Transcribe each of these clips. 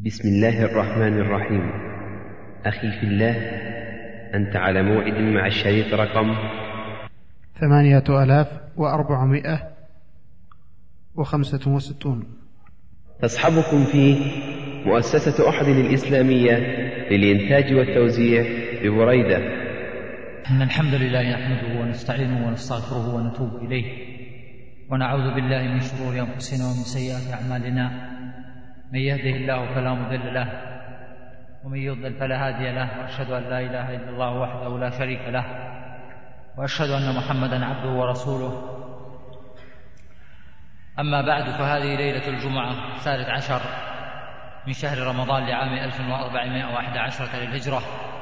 بسم الله الرحمن الرحيم. أخي في الله، أنت على موعد مع الشريط رقم 8465. تصحبكم فيه مؤسسة أحد الإسلامية للإنتاج والتوزيع ببريدة. إن الحمد لله نحمده ونستعينه ونستغفره ونتوب إليه، ونعوذ بالله من شرور أنفسنا ومن سيئات أعمالنا. من يهده الله فلا مضل له، ومن يضلل فلا هادي له، وأشهد أن لا إله إلا الله وحده لا شريك له، وأشهد أن محمدا عبده ورسوله. أما بعد، فهذه ليلة الجمعة 13 من شهر رمضان لعام 1411 للهجرة،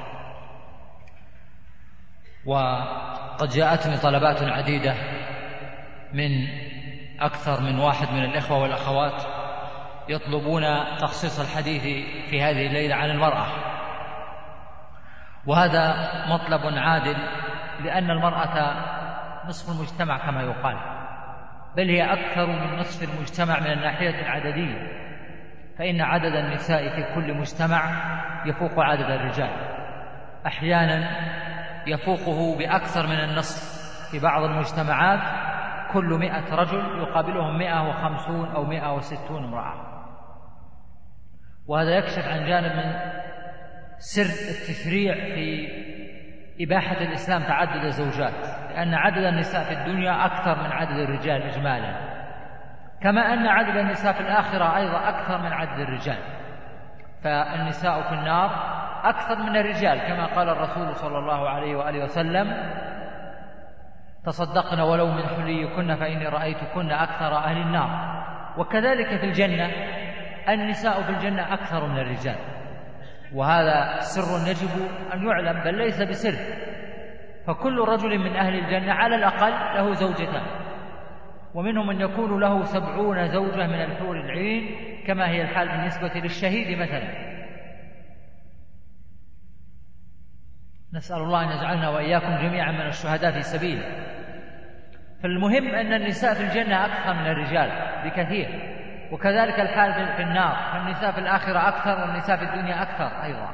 وقد جاءتني طلبات عديدة من أكثر من واحد من الإخوة والأخوات يطلبون تخصيص الحديث في هذه الليلة عن المرأة، وهذا مطلب عادل، لأن المرأة نصف المجتمع كما يقال، بل هي أكثر من نصف المجتمع من الناحية العددية، فإن عدد النساء في كل مجتمع يفوق عدد الرجال، أحيانا يفوقه بأكثر من النصف. في بعض المجتمعات كل 100 رجل يقابلهم 150 أو 160 امرأة، وهذا يكشف عن جانب من سر التشريع في إباحة الإسلام تعدد الزوجات، لأن عدد النساء في الدنيا أكثر من عدد الرجال إجمالا، كما أن عدد النساء في الآخرة أيضا أكثر من عدد الرجال، فالنساء في النار أكثر من الرجال، كما قال الرسول صلى الله عليه وآله وسلم: تصدقن ولو من حليكن فإني رأيتكن أكثر أهل النار. وكذلك في الجنة النساء في الجنة أكثر من الرجال، وهذا سر يجب أن يعلم، بل ليس بسر، فكل رجل من أهل الجنة على الأقل له زوجتان، ومنهم من يكون له 70 زوجة من الحور العين، كما هي الحال بالنسبة للشهيد مثلا. نسأل الله أن يجعلنا وإياكم جميعا من الشهداء في سبيله. فالمهم أن النساء في الجنة أكثر من الرجال بكثير، وكذلك الحال في النار، فالنساء في الآخرة أكثر والنساء في الدنيا أكثر أيضا.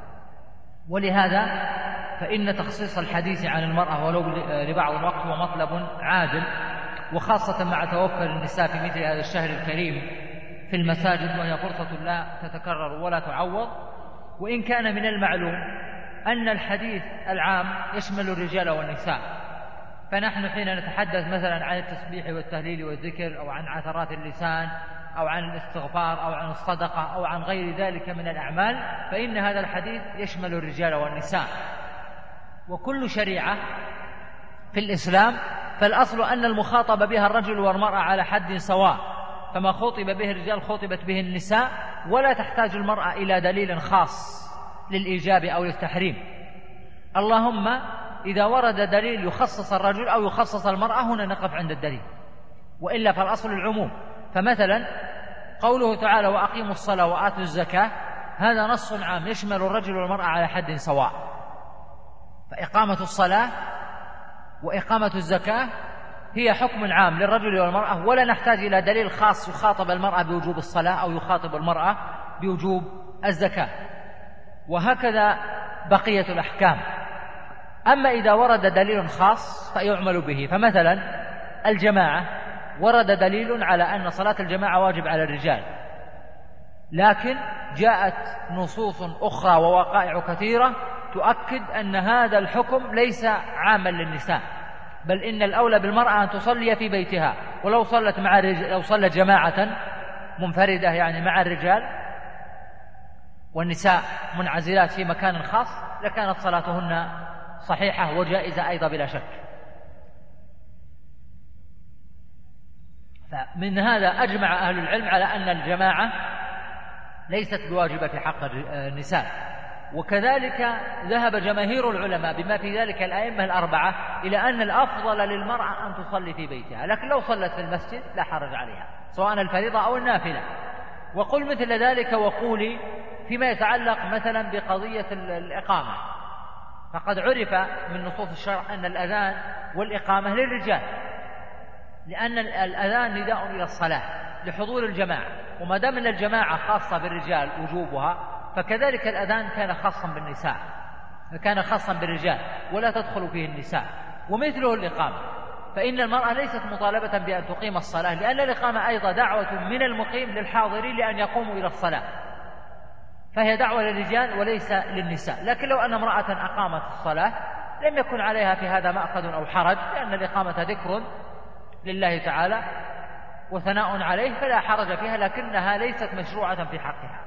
ولهذا فإن تخصيص الحديث عن المرأة ولو لبعض الوقت هو مطلب عادل، وخاصة مع توفر النساء في مثل هذا الشهر الكريم في المساجد، وهي فرصة لا تتكرر ولا تعوض. وإن كان من المعلوم أن الحديث العام يشمل الرجال والنساء، فنحن حين نتحدث مثلا عن التسبيح والتهليل والذكر، أو عن عثرات اللسان، أو عن الاستغفار، أو عن الصدقة، أو عن غير ذلك من الأعمال، فإن هذا الحديث يشمل الرجال والنساء. وكل شريعة في الإسلام فالأصل أن المخاطب بها الرجل والمرأة على حد سواء، فما خطب به الرجال خطبت به النساء، ولا تحتاج المرأة إلى دليل خاص للإيجاب أو للتحريم. اللهم إذا ورد دليل يخصص الرجل أو يخصص المرأة، هنا نقف عند الدليل، وإلا فالأصل العموم. فمثلا قوله تعالى: وأقيموا الصلاة وآتوا الزكاة، هذا نص عام يشمل الرجل والمرأة على حد سواء، فإقامة الصلاة وإقامة الزكاة هي حكم عام للرجل والمرأة، ولا نحتاج إلى دليل خاص يخاطب المرأة بوجوب الصلاة أو يخاطب المرأة بوجوب الزكاة، وهكذا بقية الأحكام. أما إذا ورد دليل خاص فيعمل به، فمثلا الجماعة ورد دليل على أن صلاة الجماعة واجب على الرجال، لكن جاءت نصوص أخرى ووقائع كثيرة تؤكد أن هذا الحكم ليس عاما للنساء، بل إن الأولى بالمرأة أن تصلي في بيتها، ولو صلت مع الرجال، لو صلت جماعة منفردة يعني مع الرجال والنساء منعزلات في مكان خاص، لكانت صلاتهن صحيحة وجائزة أيضا بلا شك. فمن هذا أجمع أهل العلم على أن الجماعة ليست بواجبة في حق النساء، وكذلك ذهب جماهير العلماء بما في ذلك الأئمة الأربعة إلى أن الأفضل للمرأة أن تصلي في بيتها، لكن لو صلت في المسجد لا حرج عليها، سواء الفريضة أو النافلة. وقل مثل ذلك وقولي فيما يتعلق مثلا بقضية الإقامة، فقد عرف من نصوص الشرع أن الأذان والإقامة للرجال، لأن الأذان نداء إلى الصلاة، لحضور الجماعة، وما دام أن الجماعة خاصة بالرجال وجوبها، فكذلك الأذان كان خاصا بالنساء، كان خاصا بالرجال ولا تدخل فيه النساء. ومثله الإقامة، فإن المرأة ليست مطالبة بأن تقيم الصلاة، لأن الإقامة أيضا دعوة من المقيم للحاضرين لأن يقوموا إلى الصلاة، فهي دعوة للرجال وليس للنساء. لكن لو أن امرأة أقامت الصلاة لم يكن عليها في هذا مأخذ أو حرج، لأن الإقامة ذكر لله تعالى وثناء عليه فلا حرج فيها، لكنها ليست مشروعة في حقها.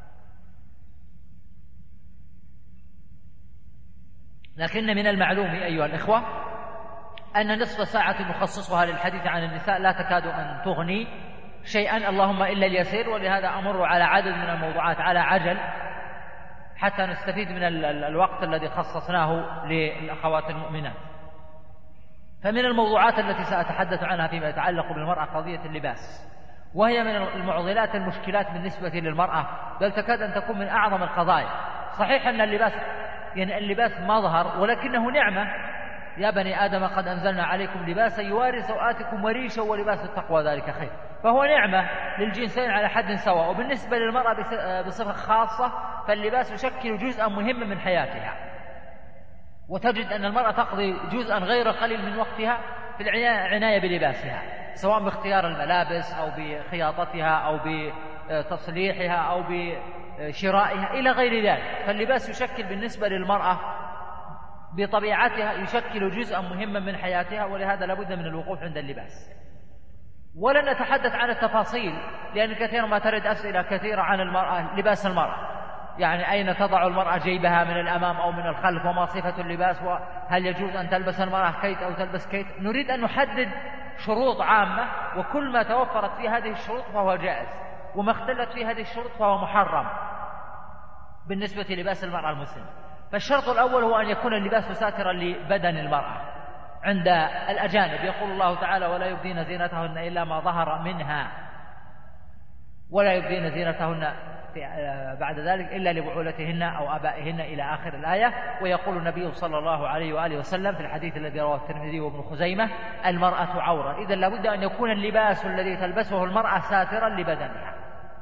لكن من المعلوم أيها الإخوة أن نصف ساعة نخصصها للحديث عن النساء لا تكاد أن تغني شيئا، اللهم إلا اليسير، ولهذا أمر على عدد من الموضوعات على عجل حتى نستفيد من الوقت الذي خصصناه للأخوات المؤمنات. فمن الموضوعات التي سأتحدث عنها فيما يتعلق بالمرأة قضية اللباس، وهي من المعضلات المشكلات بالنسبة للمرأة، بل تكاد أن تكون من أعظم القضايا. صحيح أن اللباس مظهر، ولكنه نعمة. يا بني آدم قد أنزلنا عليكم لباسا يواري سوآتكم وريشا ولباس التقوى ذلك خير، فهو نعمة للجنسين على حد سواء. وبالنسبة للمرأة بصفة خاصة فاللباس يشكل جزءا مهما من حياتها، وتجد أن المرأة تقضي جزءا غير قليل من وقتها في العناية بلباسها، سواء باختيار الملابس أو بخياطتها أو بتصليحها أو بشرائها إلى غير ذلك. فاللباس يشكل بالنسبة للمرأة بطبيعتها يشكل جزءا مهما من حياتها، ولهذا لابد من الوقوف عند اللباس. ولن نتحدث عن التفاصيل، لأن كثيرا ما ترد أسئلة كثيرة عن المرأة، لباس المرأة، يعني أين تضع المرأة جيبها من الأمام أو من الخلف، وما صفة اللباس، وهل يجوز أن تلبس المرأة كيت أو تلبس كيت. نريد أن نحدد شروط عامة، وكل ما توفرت في هذه الشروط فهو جائز، وما اختلت في هذه الشروط فهو محرم بالنسبة للباس المرأة المسلمة. فالشرط الأول هو أن يكون اللباس ساترا لبدن المرأة عند الأجانب. يقول الله تعالى: ولا يبدين زينتهن إلا ما ظهر منها، ولا يبدين زينتهن بعد ذلك إلا لبعولتهن أو آبائهن إلى آخر الآية. ويقول النبي صلى الله عليه وآله وسلم في الحديث الذي رواه الترمذي وابن خزيمة: المرأة عورة. إذن لابد أن يكون اللباس الذي تلبسه المرأة ساترا لبدنها.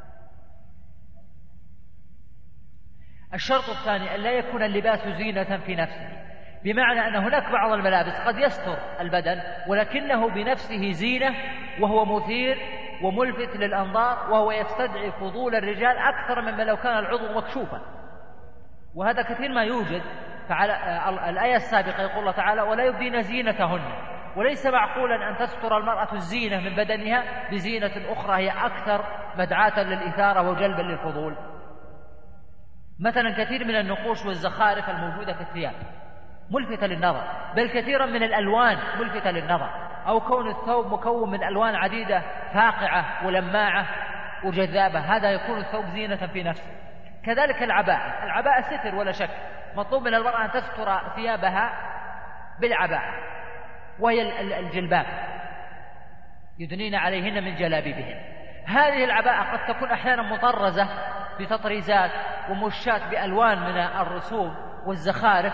الشرط الثاني أن لا يكون اللباس زينة في نفسه، بمعنى أن هناك بعض الملابس قد يستر البدن ولكنه بنفسه زينة، وهو مثير وملفت للأنظار، وهو يستدعي فضول الرجال أكثر مما لو كان العضو مكشوفا، وهذا كثير ما يوجد. الآية السابقة يقول الله تعالى: ولا يبدين زينتهن. وليس معقولا أن تستر المرأة الزينة من بدنها بزينة أخرى هي أكثر مدعاة للإثارة وجلبا للفضول. مثلا كثير من النقوش والزخارف الموجودة في الثياب ملفتة للنظر، بل كثيرا من الألوان ملفتة للنظر، أو كون الثوب مكون من ألوان عديدة فاقعة ولماعة وجذابة، هذا يكون الثوب زينة في نفسه. كذلك العباءة ستر ولا شك، مطلوب من المرأة أن تستر ثيابها بالعباءة، وهي الجلباب، يدنين عليهن من جلابيبهن. هذه العباءة قد تكون أحيانا مطرزة بتطريزات ومشات بألوان من الرسوم والزخارف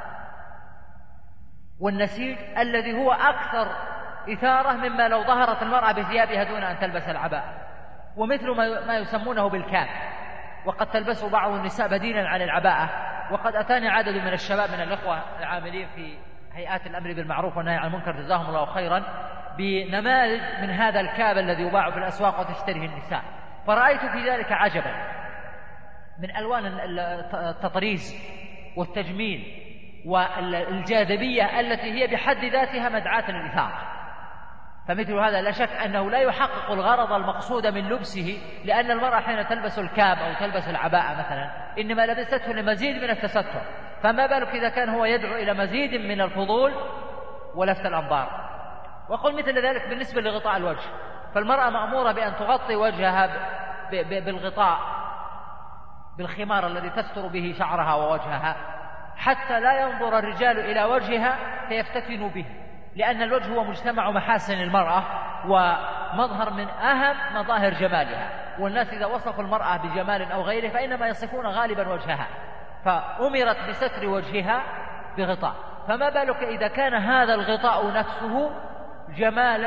والنسيج، الذي هو أكثر إثارة مما لو ظهرت المرأة بثيابها دون أن تلبس العباءة. ومثل ما يسمونه بالكاب، وقد تلبسه بعض النساء بديلا عن العباءة. وقد أتاني عدد من الشباب من الأخوة العاملين في هيئات الأمر بالمعروف والنهي عن المنكر جزاهم الله خيرا بنماذج من هذا الكاب الذي يباع في الأسواق وتشتريه النساء، فرأيت في ذلك عجبا من ألوان التطريز والتجميل والجاذبية التي هي بحد ذاتها مدعاة للإثارة. فمثل هذا لا شك أنه لا يحقق الغرض المقصود من لبسه، لأن المرأة حين تلبس الكاب أو تلبس العباءة مثلا إنما لبسته لمزيد من التستر، فما بالك إذا كان هو يدعو إلى مزيد من الفضول ولفت الأنظار. وقل مثل ذلك بالنسبة لغطاء الوجه، فالمرأة مأمورة بأن تغطي وجهها بالغطاء، بالخمار الذي تستر به شعرها ووجهها، حتى لا ينظر الرجال إلى وجهها فيفتتنوا به، لأن الوجه هو مجتمع محاسن المرأة ومظهر من أهم مظاهر جمالها، والناس إذا وصفوا المرأة بجمال أو غيره فإنما يصفون غالبا وجهها، فأمرت بستر وجهها بغطاء. فما بالك إذا كان هذا الغطاء نفسه جمالا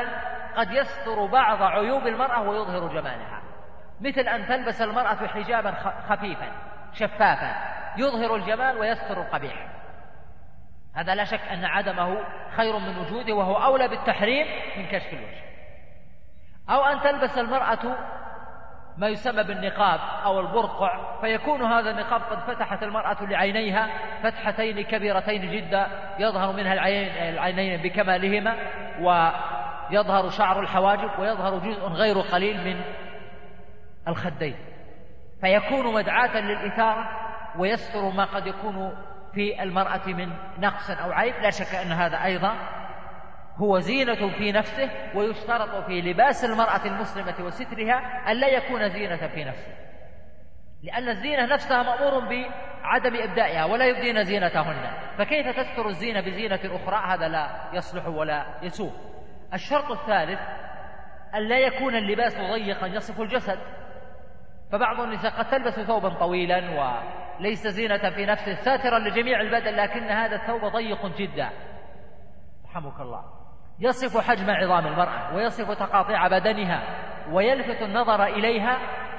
قد يستر بعض عيوب المرأة ويظهر جمالها، مثل أن تلبس المرأة حجابا خفيفا شفافا يظهر الجمال ويستر القبيح، هذا لا شك أن عدمه خير من وجوده، وهو أولى بالتحريم من كشف الوجه. أو أن تلبس المرأة ما يسمى بالنقاب أو البرقع، فيكون هذا النقاب قد فتحت المرأة لعينيها فتحتين كبيرتين جدا يظهر منها العينين بكمالهما، ويظهر شعر الحواجب، ويظهر جزء غير قليل من الخدين، فيكون مدعاة للإثارة ويستر ما قد يكون في المرأة من نقص أو عيب. لا شك أن هذا أيضا هو زينة في نفسه، ويشترط في لباس المرأة المسلمة وسترها أن لا يكون زينة في نفسه، لأن الزينة نفسها مأمور بعدم إبدائها ولا يبدين زينتهن، فكيف تستر الزينة بزينة أخرى؟ هذا لا يصلح ولا يسوء. الشرط الثالث أن لا يكون اللباس ضيقا يصف الجسد، فبعض النساء قد تلبس ثوبا طويلا وليس زينة في نفسه ساترا لجميع البدن، لكن هذا الثوب ضيق جدا رحمك الله يصف حجم عظام المرأة ويصف تقاطيع بدنها ويلفت النظر إليها.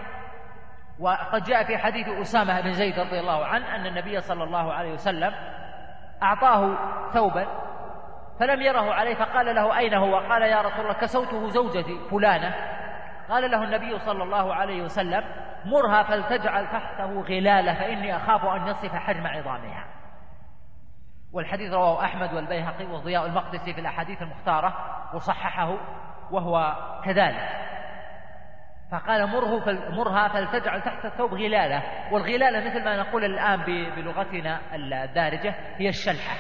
وقد جاء في حديث أسامة بن زيد رضي الله عنه أن النبي صلى الله عليه وسلم أعطاه ثوبا فلم يره عليه، فقال له أين هو؟ قال يا رسول الله كسوته زوجتي فلانة. قال له النبي صلى الله عليه وسلم مرها فلتجعل تحته غلالة فإني أخاف أن يصف حجم عظامها. والحديث رواه أحمد والبيهقي والضياء المقدسي في الأحاديث المختارة وصححه وهو كذلك. فقال مرها فلتجعل تحت الثوب غلالة، والغلالة مثل ما نقول الآن بلغتنا الدارجة هي الشلحة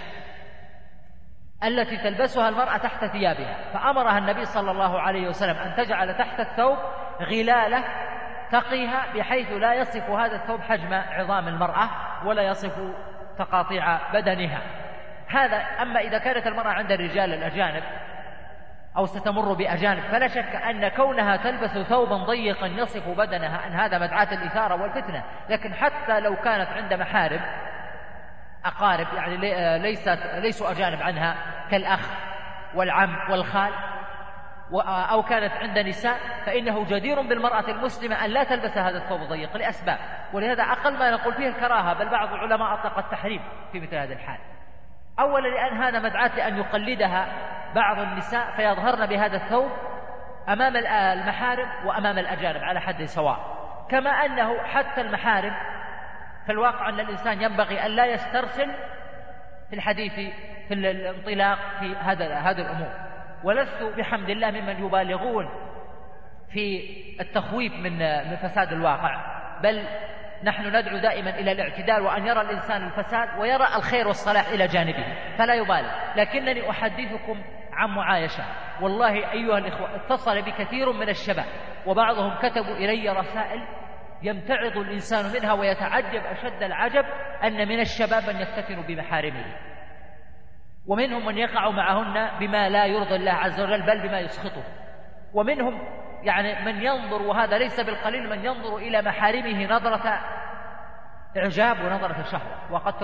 التي تلبسها المرأة تحت ثيابها، فأمرها النبي صلى الله عليه وسلم أن تجعل تحت الثوب غلالة تقيها بحيث لا يصف هذا الثوب حجم عظام المرأة ولا يصف تقاطيع بدنها. هذا أما إذا كانت المرأة عند الرجال الأجانب أو ستمر بأجانب، فلا شك أن كونها تلبس ثوبا ضيقا يصف بدنها أن هذا مدعاة الإثارة والفتنة. لكن حتى لو كانت عند محارم أقارب يعني ليسوا أجانب عنها كالأخ والعم والخال، أو كانت عند نساء، فإنه جدير بالمرأة المسلمة أن لا تلبس هذا الثوب الضيق لأسباب، ولهذا أقل ما نقول فيه الكراهة، بل بعض العلماء أطلق التحريم في مثل هذه الحال. أولا لأن هذا مدعاة لأن يقلدها بعض النساء فيظهرن بهذا الثوب أمام المحارم وأمام الأجانب على حد سواء، كما أنه حتى المحارم في الواقع أن الإنسان ينبغي أن لا يسترسل في الحديث في الانطلاق في هذه الأمور. ولست بحمد الله ممن يبالغون في التخويف من فساد الواقع، بل نحن ندعو دائما إلى الاعتدال، وأن يرى الإنسان الفساد ويرى الخير والصلاح إلى جانبه فلا يبالغ. لكنني أحدثكم عن معايشة، والله أيها الإخوة اتصل بكثير من الشباب وبعضهم كتبوا إلي رسائل يمتعض الإنسان منها ويتعجب أشد العجب أن من الشباب من يفتتن بمحارمه، ومنهم من يقع معهن بما لا يرضي الله عز وجل بل بما يسخطه، ومنهم يعني من ينظر، وهذا ليس بالقليل، من ينظر إلى محارمه نظرة إعجاب ونظرة شهوة، وقد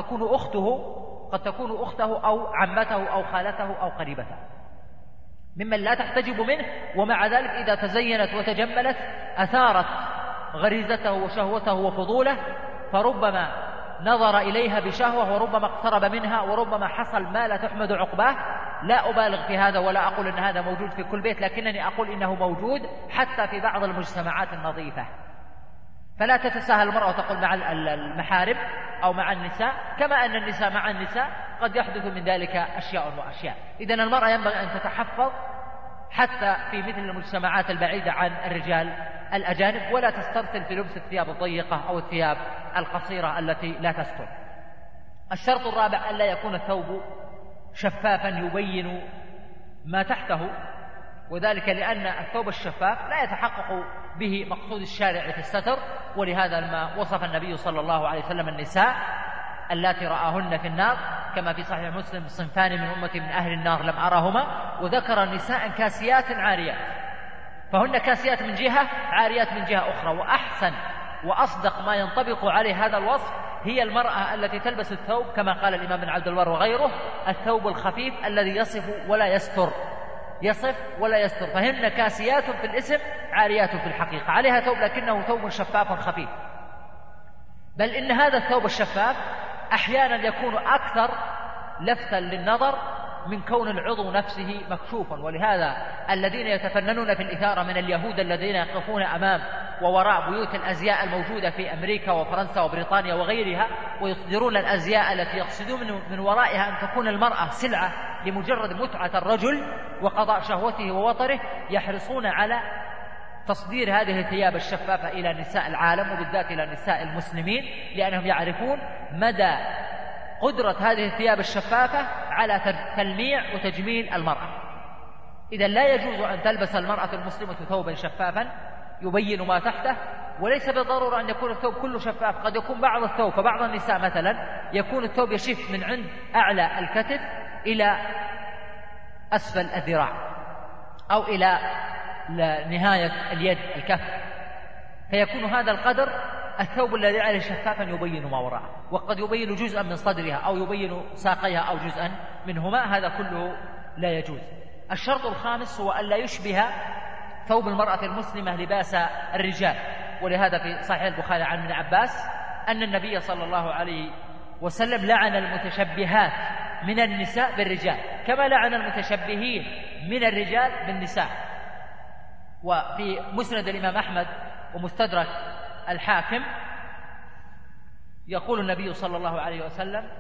تكون أخته أو عمته أو خالته أو قريبته ممن لا تحتجب منه، ومع ذلك إذا تزينت وتجملت أثارت غريزته وشهوته وفضوله، فربما نظر إليها بشهوة وربما اقترب منها وربما حصل ما لا تحمد عقباه. لا أبالغ في هذا ولا أقول أن هذا موجود في كل بيت، لكنني أقول إنه موجود حتى في بعض المجتمعات النظيفة. فلا تتساهل المرأة وتقول مع المحارم أو مع النساء، كما أن النساء مع النساء قد يحدث من ذلك أشياء وأشياء. إذن المرأة ينبغي أن تتحفظ حتى في مثل المجتمعات البعيدة عن الرجال الأجانب، ولا تسترسل في لبس الثياب الضيقة أو الثياب القصيرة التي لا تستر. الشرط الرابع أن لا يكون الثوب شفافا يبين ما تحته، وذلك لأن الثوب الشفاف لا يتحقق به مقصود الشارع في الستر، ولهذا ما وصف النبي صلى الله عليه وسلم النساء اللاتي رآهن في النار كما في صحيح مسلم صنفان من أمتي من أهل النار لم أرهما، وذكر نساء كاسيات عاريات، فهن كاسيات من جهة عاريات من جهة أخرى. وأحسن وأصدق ما ينطبق عليه هذا الوصف هي المرأة التي تلبس الثوب كما قال الإمام بن عبد البر وغيره الثوب الخفيف الذي يصف ولا يستر، يصف ولا يستر، فهن كاسيات في الاسم عاريات في الحقيقة، عليها ثوب لكنه ثوب شفاف خفيف، بل إن هذا الثوب الشفاف أحيانا يكون أكثر لفتا للنظر من كون العضو نفسه مكشوفا. ولهذا الذين يتفننون في الإثارة من اليهود الذين يقفون أمام ووراء بيوت الأزياء الموجودة في أمريكا وفرنسا وبريطانيا وغيرها ويصدرون الأزياء التي يقصدون من ورائها أن تكون المرأة سلعة لمجرد متعة الرجل وقضاء شهوته ووطره، يحرصون على تصدير هذه الثياب الشفافة إلى نساء العالم وبالذات إلى نساء المسلمين، لأنهم يعرفون مدى قدرة هذه الثياب الشفافة على تلميع وتجميل المرأة. إذا لا يجوز أن تلبس المرأة المسلمة ثوبا شفافا يبين ما تحته، وليس بالضرورة أن يكون الثوب كله شفاف، قد يكون بعض الثوب، فبعض النساء مثلا يكون الثوب يشف من عند أعلى الكتف إلى أسفل الذراع أو إلى نهاية اليد الكف، فيكون هذا القدر الثوب الذي عليه شفافا يبين ما وراءه، وقد يبين جزءا من صدرها أو يبين ساقيها أو جزءا منهما، هذا كله لا يجوز. الشرط الخامس هو أن لا يشبه ثوب المرأة المسلمة لباس الرجال، ولهذا في صحيح البخاري عن ابن عباس أن النبي صلى الله عليه وسلم لعن المتشبهات من النساء بالرجال كما لعن المتشبهين من الرجال بالنساء. وفي مسند الإمام أحمد ومستدرك الحاكم يقول النبي صلى الله عليه وسلم: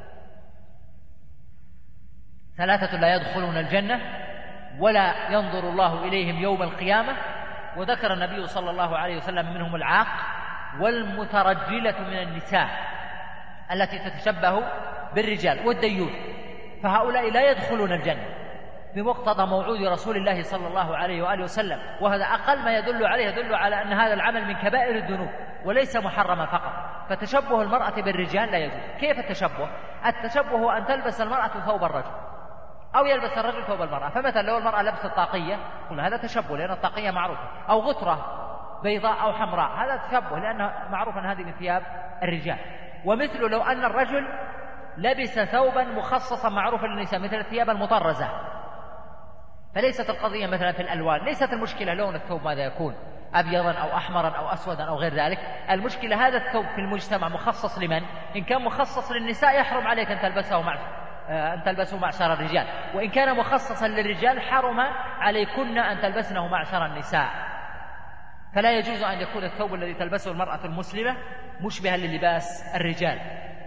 ثلاثة لا يدخلون الجنة ولا ينظر الله إليهم يوم القيامة، وذكر النبي صلى الله عليه وسلم منهم العاق والمترجلة من النساء التي تتشبه بالرجال والديوث، فهؤلاء لا يدخلون الجنة بمقتضى موعود رسول الله صلى الله عليه وآله وسلم، وهذا أقل ما يدل على أن هذا العمل من كبائر الذنوب وليس محرما فقط. فتشبه المرأة بالرجال لا يجوز. كيف التشبه؟ التشبه هو أن تلبس المرأة ثوب الرجل أو يلبس الرجل ثوب المرأة. فمثلا لو المرأة لبست طاقية قلنا هذا تشبه لأن الطاقية معروفة، أو غترة بيضاء أو حمراء هذا تشبه لأنه معروف أن هذه من ثياب الرجال. ومثل لو أن الرجل لبس ثوبا مخصصا معروفا للنساء مثل الثياب المطرزة، فليست القضية مثلا في الألوان، ليست المشكلة لون الثوب ماذا يكون، أبيضا أو أحمرا أو أسودا أو غير ذلك، المشكلة هذا الثوب في المجتمع مخصص لمن؟ إن كان مخصص للنساء يحرم عليك أن تلبسه معشر الرجال، وإن كان مخصصا للرجال حرم عليكن أن تلبسنه معشر النساء. فلا يجوز أن يكون الثوب الذي تلبسه المرأة المسلمة مشبها للباس الرجال،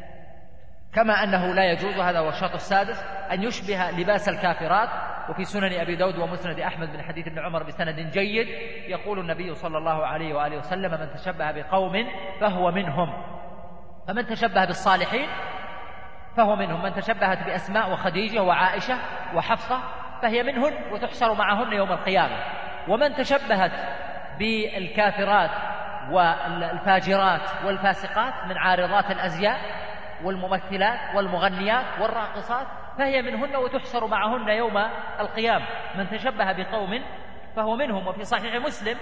كما أنه لا يجوز، هذا هو الشرط السادس، أن يشبه لباس الكافرات. وفي سنن أبي داود ومسند أحمد من حديث ابن عمر بسند جيد يقول النبي صلى الله عليه وآله وسلم: من تشبه بقوم فهو منهم. فمن تشبه بالصالحين فهو منهم، من تشبهت بأسماء وخديجة وعائشة وحفصة فهي منهن وتحشر معهن يوم القيامة. ومن تشبهت بالكافرات والفاجرات والفاسقات من عارضات الأزياء والممثلات والمغنيات والراقصات فهي منهن وتحشر معهن يوم القيامة. من تشبه بقوم فهو منهم. وفي صحيح مسلم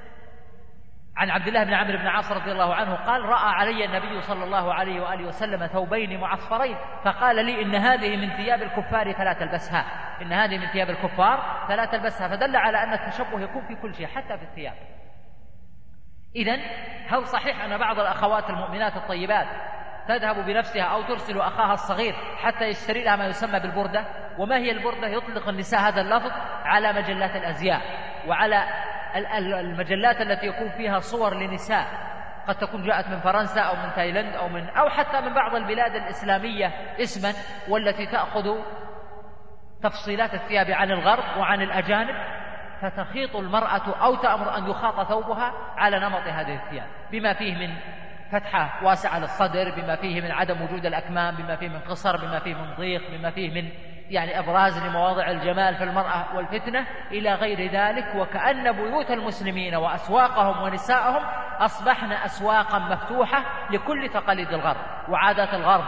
عن عبد الله بن عمرو بن عاص رضي الله عنه قال: رأى علي النبي صلى الله عليه وآله وسلم ثوبين معصفرين فقال لي: إن هذه من ثياب الكفار فلا تلبسها، إن هذه من ثياب الكفار فلا تلبسها. فدل على أن التشبه يكون في كل شيء حتى في الثياب. إذن هل صحيح أن بعض الأخوات المؤمنات الطيبات تذهب بنفسها أو ترسل أخاها الصغير حتى يشتري لها ما يسمى بالبردة؟ وما هي البردة؟ يطلق النساء هذا اللفظ على مجلات الأزياء وعلى المجلات التي يكون فيها صور لنساء قد تكون جاءت من فرنسا أو من تايلاند أو حتى من بعض البلاد الإسلامية اسما، والتي تأخذ تفصيلات الثياب عن الغرب وعن الأجانب، فتخيط المرأة أو تأمر أن يخاط ثوبها على نمط هذه الثياب، بما فيه من فتحة واسعة للصدر، بما فيه من عدم وجود الأكمام، بما فيه من قصر، بما فيه من ضيق، بما فيه من إبراز لمواضع الجمال في المرأة والفتنة إلى غير ذلك. وكأن بيوت المسلمين وأسواقهم ونساءهم أصبحن أسواقا مفتوحة لكل تقاليد الغرب وعادات الغرب،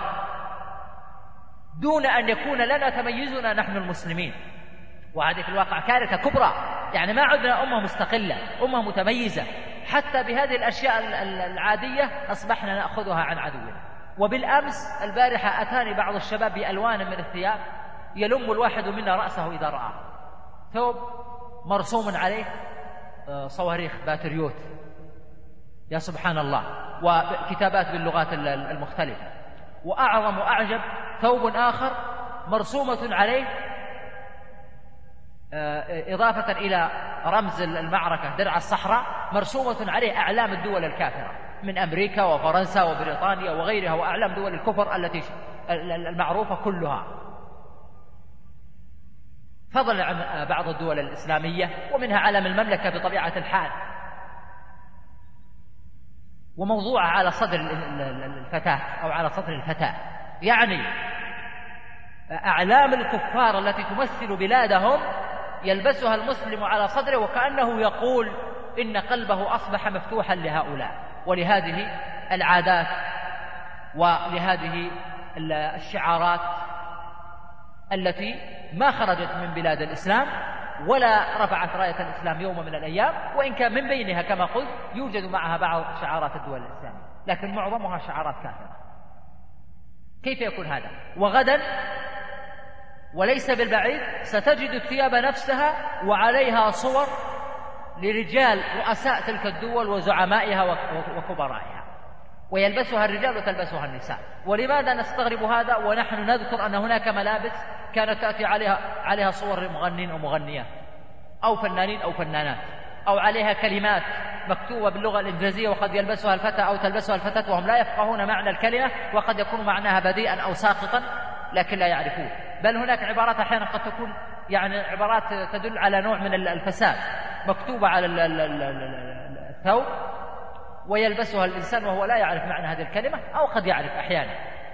دون أن يكون لنا تميزنا نحن المسلمين. وهذه في الواقع كارثة كبرى، ما عدنا أمة مستقلة، أمة متميزة، حتى بهذه الأشياء العادية أصبحنا نأخذها عن عدونا. وبالأمس البارحة أتاني بعض الشباب بألوان من الثياب يلم الواحد منا رأسه إذا رآه، ثوب مرسوم عليه صواريخ باتريوت، يا سبحان الله، وكتابات باللغات المختلفة. وأعظم وأعجب ثوب آخر مرسومة عليه إضافة إلى رمز المعركة درع الصحراء، مرسومة عليه أعلام الدول الكافرة من أمريكا وفرنسا وبريطانيا وغيرها، وأعلام دول الكفر التي المعروفة كلها، فضلا عن بعض الدول الإسلامية ومنها علم المملكة بطبيعة الحال، وموضوعة على صدر الفتاة أو على صدر الفتاة. يعني أعلام الكفار التي تمثل بلادهم يلبسها المسلم على صدره، وكأنه يقول إن قلبه أصبح مفتوحا لهؤلاء ولهذه العادات ولهذه الشعارات التي ما خرجت من بلاد الإسلام ولا رفعت راية الإسلام يوم من الأيام، وإن كان من بينها كما قلت يوجد معها بعض شعارات الدول الإسلامية، لكن معظمها شعارات كافرة. كيف يكون هذا؟ وغدا وليس بالبعيد ستجد الثياب نفسها وعليها صور لرجال رؤساء تلك الدول وزعمائها وكبرائها، ويلبسها الرجال وتلبسها النساء. ولماذا نستغرب هذا ونحن نذكر أن هناك ملابس كانت تأتي عليها صور مغنين أو مغنيات أو فنانين أو فنانات، أو عليها كلمات مكتوبة باللغة الإنجليزية وقد يلبسها الفتى أو تلبسها الفتاة وهم لا يفقهون معنى الكلمة، وقد يكون معناها بديئا أو ساقطا لكن لا يعرفون. بل هناك عبارات أحيانا قد تكون يعني عبارات تدل على نوع من الفساد مكتوبة على الثوب ويلبسها الإنسان وهو لا يعرف معنى هذه الكلمة أو قد يعرف أحيانا.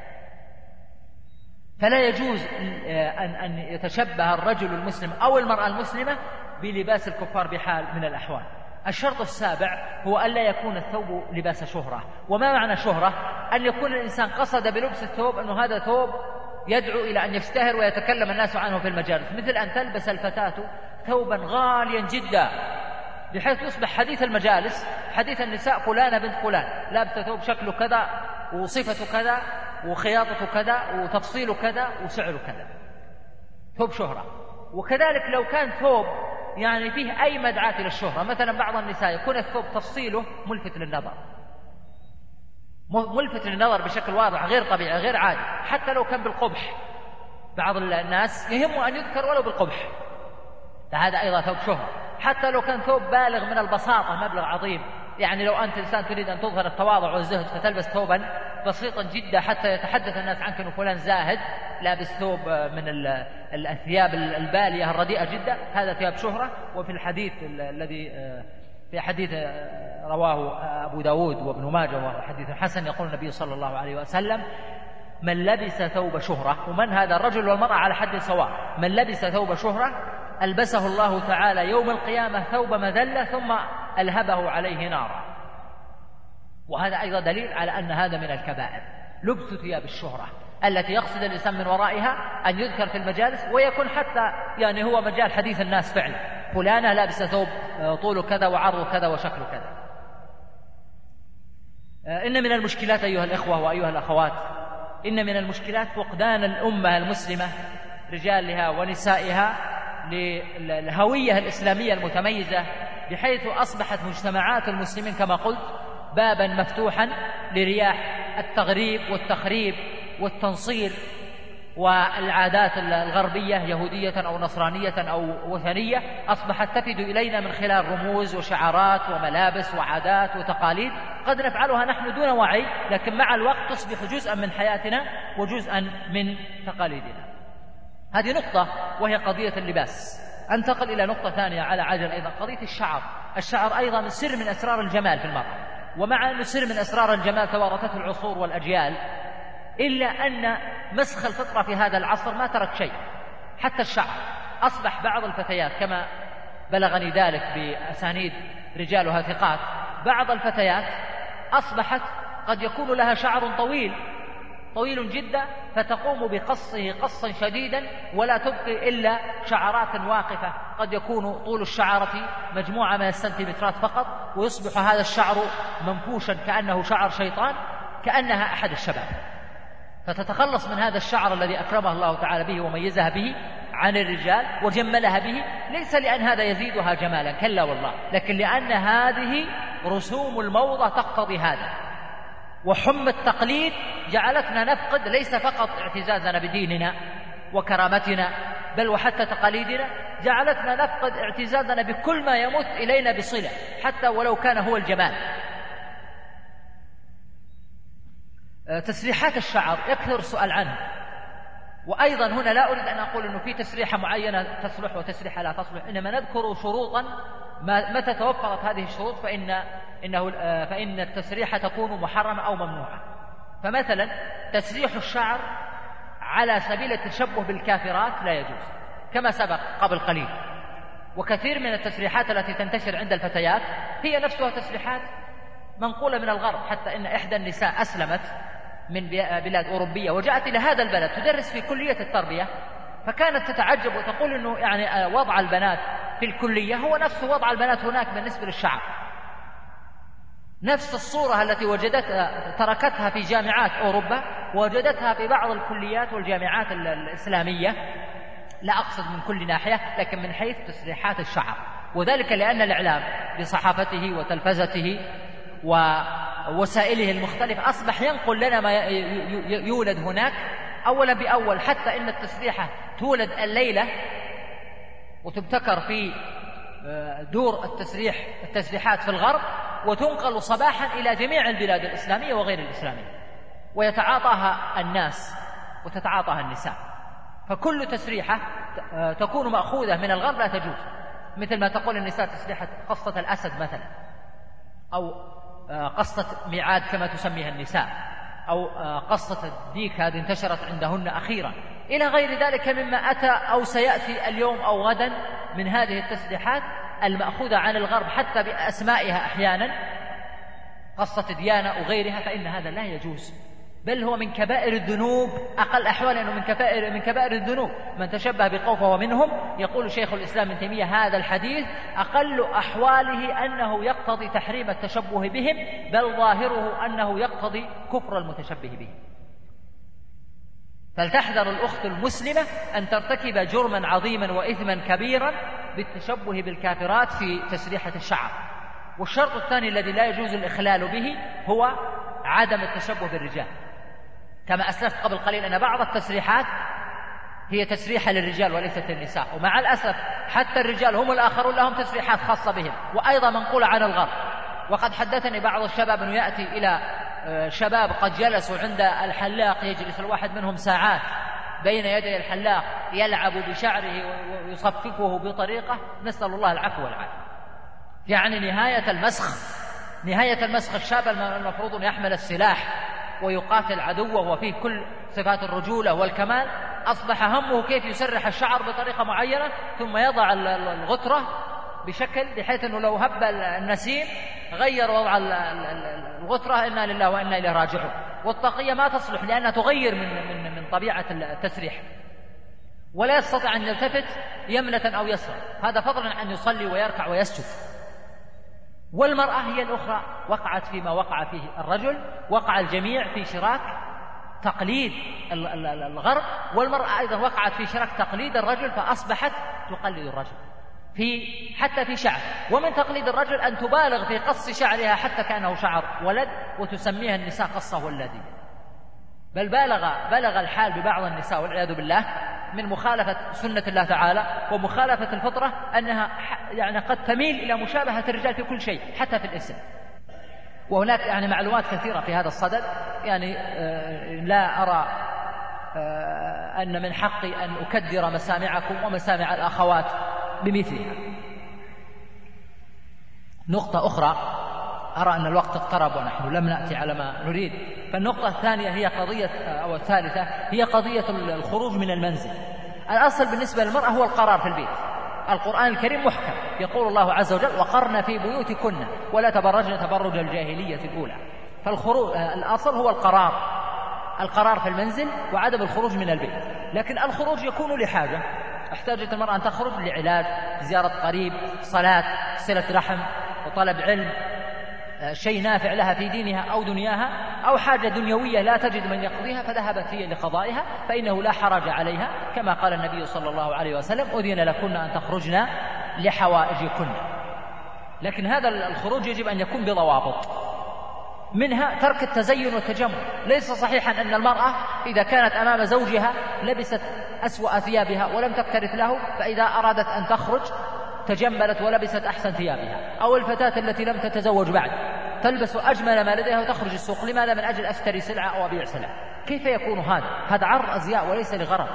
فلا يجوز أن يتشبه الرجل المسلم أو المرأة المسلمة بلباس الكفار بحال من الأحوال. الشرط السابع هو ألا يكون الثوب لباس شهرة. وما معنى شهرة؟ أن يكون الإنسان قصد بلبس الثوب أنه هذا ثوب يدعو إلى أن يشتهر ويتكلم الناس عنه في المجالس، مثل أن تلبس الفتاة ثوبا غاليا جدا بحيث يصبح حديث المجالس حديث النساء فلانة بنت فلان لابسة ثوب شكله كذا وصفته كذا وخياطته كذا وتفصيله كذا وسعره كذا، ثوب شهرة. وكذلك لو كان ثوب يعني فيه أي مدعاة للشهرة، مثلا بعض النساء يكون الثوب تفصيله ملفت للنظر، ملفت للنظر بشكل واضح غير طبيعي غير عادي، حتى لو كان بالقبح، بعض الناس يهمه أن يذكر ولو بالقبح، فهذا أيضا ثوب شهرة. حتى لو كان ثوب بالغ من البساطة مبلغ عظيم، يعني لو أنت إنسان تريد أن تظهر التواضع والزهد فتلبس ثوبا بسيطا جدا حتى يتحدث الناس عنك أنه فلان زاهد لابس ثوب من الثياب البالية الرديئة جدا، هذا ثياب شهرة. وفي الحديث الذي في حديث رواه أبو داود وابن ماجه وهو حديث حسن يقول النبي صلى الله عليه وسلم: من لبس ثوب شهرة، ومن هذا الرجل والمرأة على حد سواء، من لبس ثوب شهرة ألبسه الله تعالى يوم القيامة ثوب مذلة ثم ألهبه عليه نارا. وهذا أيضا دليل على أن هذا من الكبائر، لبس ثياب الشهرة التي يقصد الإنسان من ورائها أن يذكر في المجالس ويكون حتى يعني هو مجال حديث الناس فعلا، فلانة لابسة ثوب طوله كذا وعرضه كذا وشكله كذا. إن من المشكلات أيها الإخوة وأيها الأخوات، إن من المشكلات فقدان الأمة المسلمة رجالها ونسائها للهوية الإسلامية المتميزة، بحيث أصبحت مجتمعات المسلمين كما قلت بابا مفتوحا لرياح التغريب والتخريب والتنصير والعادات الغربية يهودية أو نصرانية أو وثنية، أصبحت تفد إلينا من خلال رموز وشعارات وملابس وعادات وتقاليد قد نفعلها نحن دون وعي، لكن مع الوقت تصبح جزءا من حياتنا وجزءا من تقاليدنا. هذه نقطة وهي قضية اللباس. أنتقل إلى نقطة ثانية على عجل أيضا، قضية الشعر. الشعر أيضا سر من أسرار الجمال في المرأة، ومع أنه سر من أسرار الجمال توارثته العصور والأجيال، إلا أن مسخ الفطرة في هذا العصر ما ترك شيء. حتى الشعر أصبح بعض الفتيات كما بلغني ذلك بأسانيد رجالها ثقات، بعض الفتيات أصبحت قد يكون لها شعر طويل جدا فتقوم بقصه قصا شديدا ولا تبقي إلا شعرات واقفة، قد يكون طول الشعرة مجموعة من السنتيمترات فقط، ويصبح هذا الشعر منفوشا كأنه شعر شيطان، كأنها أحد الشباب. فتتخلص من هذا الشعر الذي أكرمها الله تعالى به وميزها به عن الرجال وجملها به، ليس لأن هذا يزيدها جمالا، كلا والله، لكن لأن هذه رسوم الموضة تقتضي هذا، وحمى التقليد جعلتنا نفقد ليس فقط اعتزازنا بديننا وكرامتنا، بل وحتى تقاليدنا، جعلتنا نفقد اعتزازنا بكل ما يمت إلينا بصلة حتى ولو كان هو الجمال. تسريحات الشعر يكثر السؤال عنه، وأيضا هنا لا أريد أن أقول أنه في تسريحة معينة تصلح وتسريحة لا تصلح، إنما نذكر شروطا متى توفرت هذه الشروط فإن التسريحة تكون محرمة أو ممنوعة. فمثلا تسريح الشعر على سبيل التشبه بالكافرات لا يجوز كما سبق قبل قليل، وكثير من التسريحات التي تنتشر عند الفتيات هي نفسها تسريحات منقولة من الغرب، حتى إن إحدى النساء أسلمت من بلاد أوروبية وجاءت إلى هذا البلد تدرس في كلية التربية، فكانت تتعجب وتقول إنه يعني وضع البنات في الكلية هو نفس وضع البنات هناك بالنسبة للشعر، نفس الصورة التي تركتها في جامعات أوروبا وجدتها في بعض الكليات والجامعات الإسلامية، لا أقصد من كل ناحية لكن من حيث تسريحات الشعر، وذلك لأن الإعلام بصحافته وتلفزته ووسائله المختلفة أصبح ينقل لنا ما يولد هناك أولا بأول، حتى إن التسريحة تولد الليلة وتبتكر في دور التسريحات في الغرب وتنقل صباحا إلى جميع البلاد الإسلامية وغير الإسلامية، ويتعاطاها الناس وتتعاطاها النساء، فكل تسريحة تكون مأخوذة من الغرب لا تجوز، مثل ما تقول النساء تسريحة قصة الأسد مثلا، أو قصة ميعاد كما تسميها النساء، أو قصة الديك هذه انتشرت عندهن أخيرا، إلى غير ذلك مما أتى أو سيأتي اليوم أو غدا من هذه التسريحات المأخوذة عن الغرب حتى بأسمائها أحيانا، قصة ديانة وغيرها، فإن هذا لا يجوز، بل هو من كبائر الذنوب، أقل أحوال أنه من كبائر الذنوب، من تشبه بقوم فهو منهم. يقول شيخ الإسلام ابن تيمية هذا الحديث أقل أحواله أنه يقتضي تحريم التشبه بهم، بل ظاهره أنه يقتضي كفر المتشبه بهم. فلتحذر الأخت المسلمة أن ترتكب جرما عظيما وإثما كبيرا بالتشبه بالكافرات في تسريحة الشعر. والشرط الثاني الذي لا يجوز الإخلال به هو عدم التشبه بالرجال، كما أسلفت قبل قليل أن بعض التسريحات هي تسريحة للرجال وليست للنساء، ومع الأسف حتى الرجال هم الآخرون لهم تسريحات خاصة بهم وأيضا منقولة عن الغرب. وقد حدثني بعض الشباب أنه يأتي إلى شباب قد جلسوا عند الحلاق، يجلس الواحد منهم ساعات بين يدي الحلاق يلعب بشعره ويصففه بطريقة نسأل الله العفو والعافية، يعني نهاية المسخ. الشاب المفروض أن يحمل السلاح ويقاتل عدوه وفيه كل صفات الرجولة والكمال، أصبح همه كيف يسرح الشعر بطريقة معينة ثم يضع الغترة بشكل بحيث أنه لو هب النسيم غير وضع الغترة، إنا لله وإنا إليه راجعون. والطاقية ما تصلح لأنها تغير من طبيعة التسريح، ولا يستطيع أن يلتفت يمنة أو يسرا، هذا فضلا عن يصلي ويركع ويسجد. والمرأة هي الأخرى وقعت فيما وقع فيه الرجل، وقع الجميع في شراك تقليد الغرب، والمرأة أيضا وقعت في شراك تقليد الرجل، فأصبحت تقلد الرجل حتى في شعر. ومن تقليد الرجل أن تبالغ في قص شعرها حتى كأنه شعر ولد، وتسميها النساء قصة ولدية، بل بلغ الحال ببعض النساء والعياذ بالله من مخالفة سنة الله تعالى ومخالفة الفطرة أنها يعني قد تميل إلى مشابهة الرجال في كل شيء حتى في الاسم. وهناك يعني معلومات كثيرة في هذا الصدد، يعني لا أرى أن من حقي أن أكدر مسامعكم ومسامع الأخوات بمثلها. نقطة أخرى، أرى أن الوقت اقترب ونحن لم نأتي على ما نريد، فالنقطة الثانية هي قضية أو الثالثة هي قضية الخروج من المنزل. الأصل بالنسبة للمرأة هو القرار في البيت. القرآن الكريم محكم، يقول الله عز وجل وقرن في بيوتكن ولا تبرجن تبرج الجاهلية الأولى. فالخروج الأصل هو القرار في المنزل وعدم الخروج من البيت، لكن الخروج يكون لحاجة، احتاجت المرأة أن تخرج لعلاج، زيارة قريب، صلاة، صلة رحم، وطلب علم، شيء نافع لها في دينها أو دنياها، أو حاجة دنيوية لا تجد من يقضيها فذهبت هي لقضائها، فإنه لا حرج عليها، كما قال النبي صلى الله عليه وسلم: أذن لكن أن تخرجن لحوائجكن. لكن هذا الخروج يجب أن يكون بضوابط، منها ترك التزين والتجمل. ليس صحيحا أن المرأة إذا كانت أمام زوجها لبست أسوأ ثيابها ولم تكترث له، فإذا أرادت أن تخرج تجملت ولبست أحسن ثيابها. أو الفتاة التي لم تتزوج بعد تلبس أجمل ما لديها وتخرج السوق. لماذا؟ من أجل أشتري سلعة أو أبيع سلعة. كيف يكون هذا؟ هذا عرض أزياء وليس لغرض.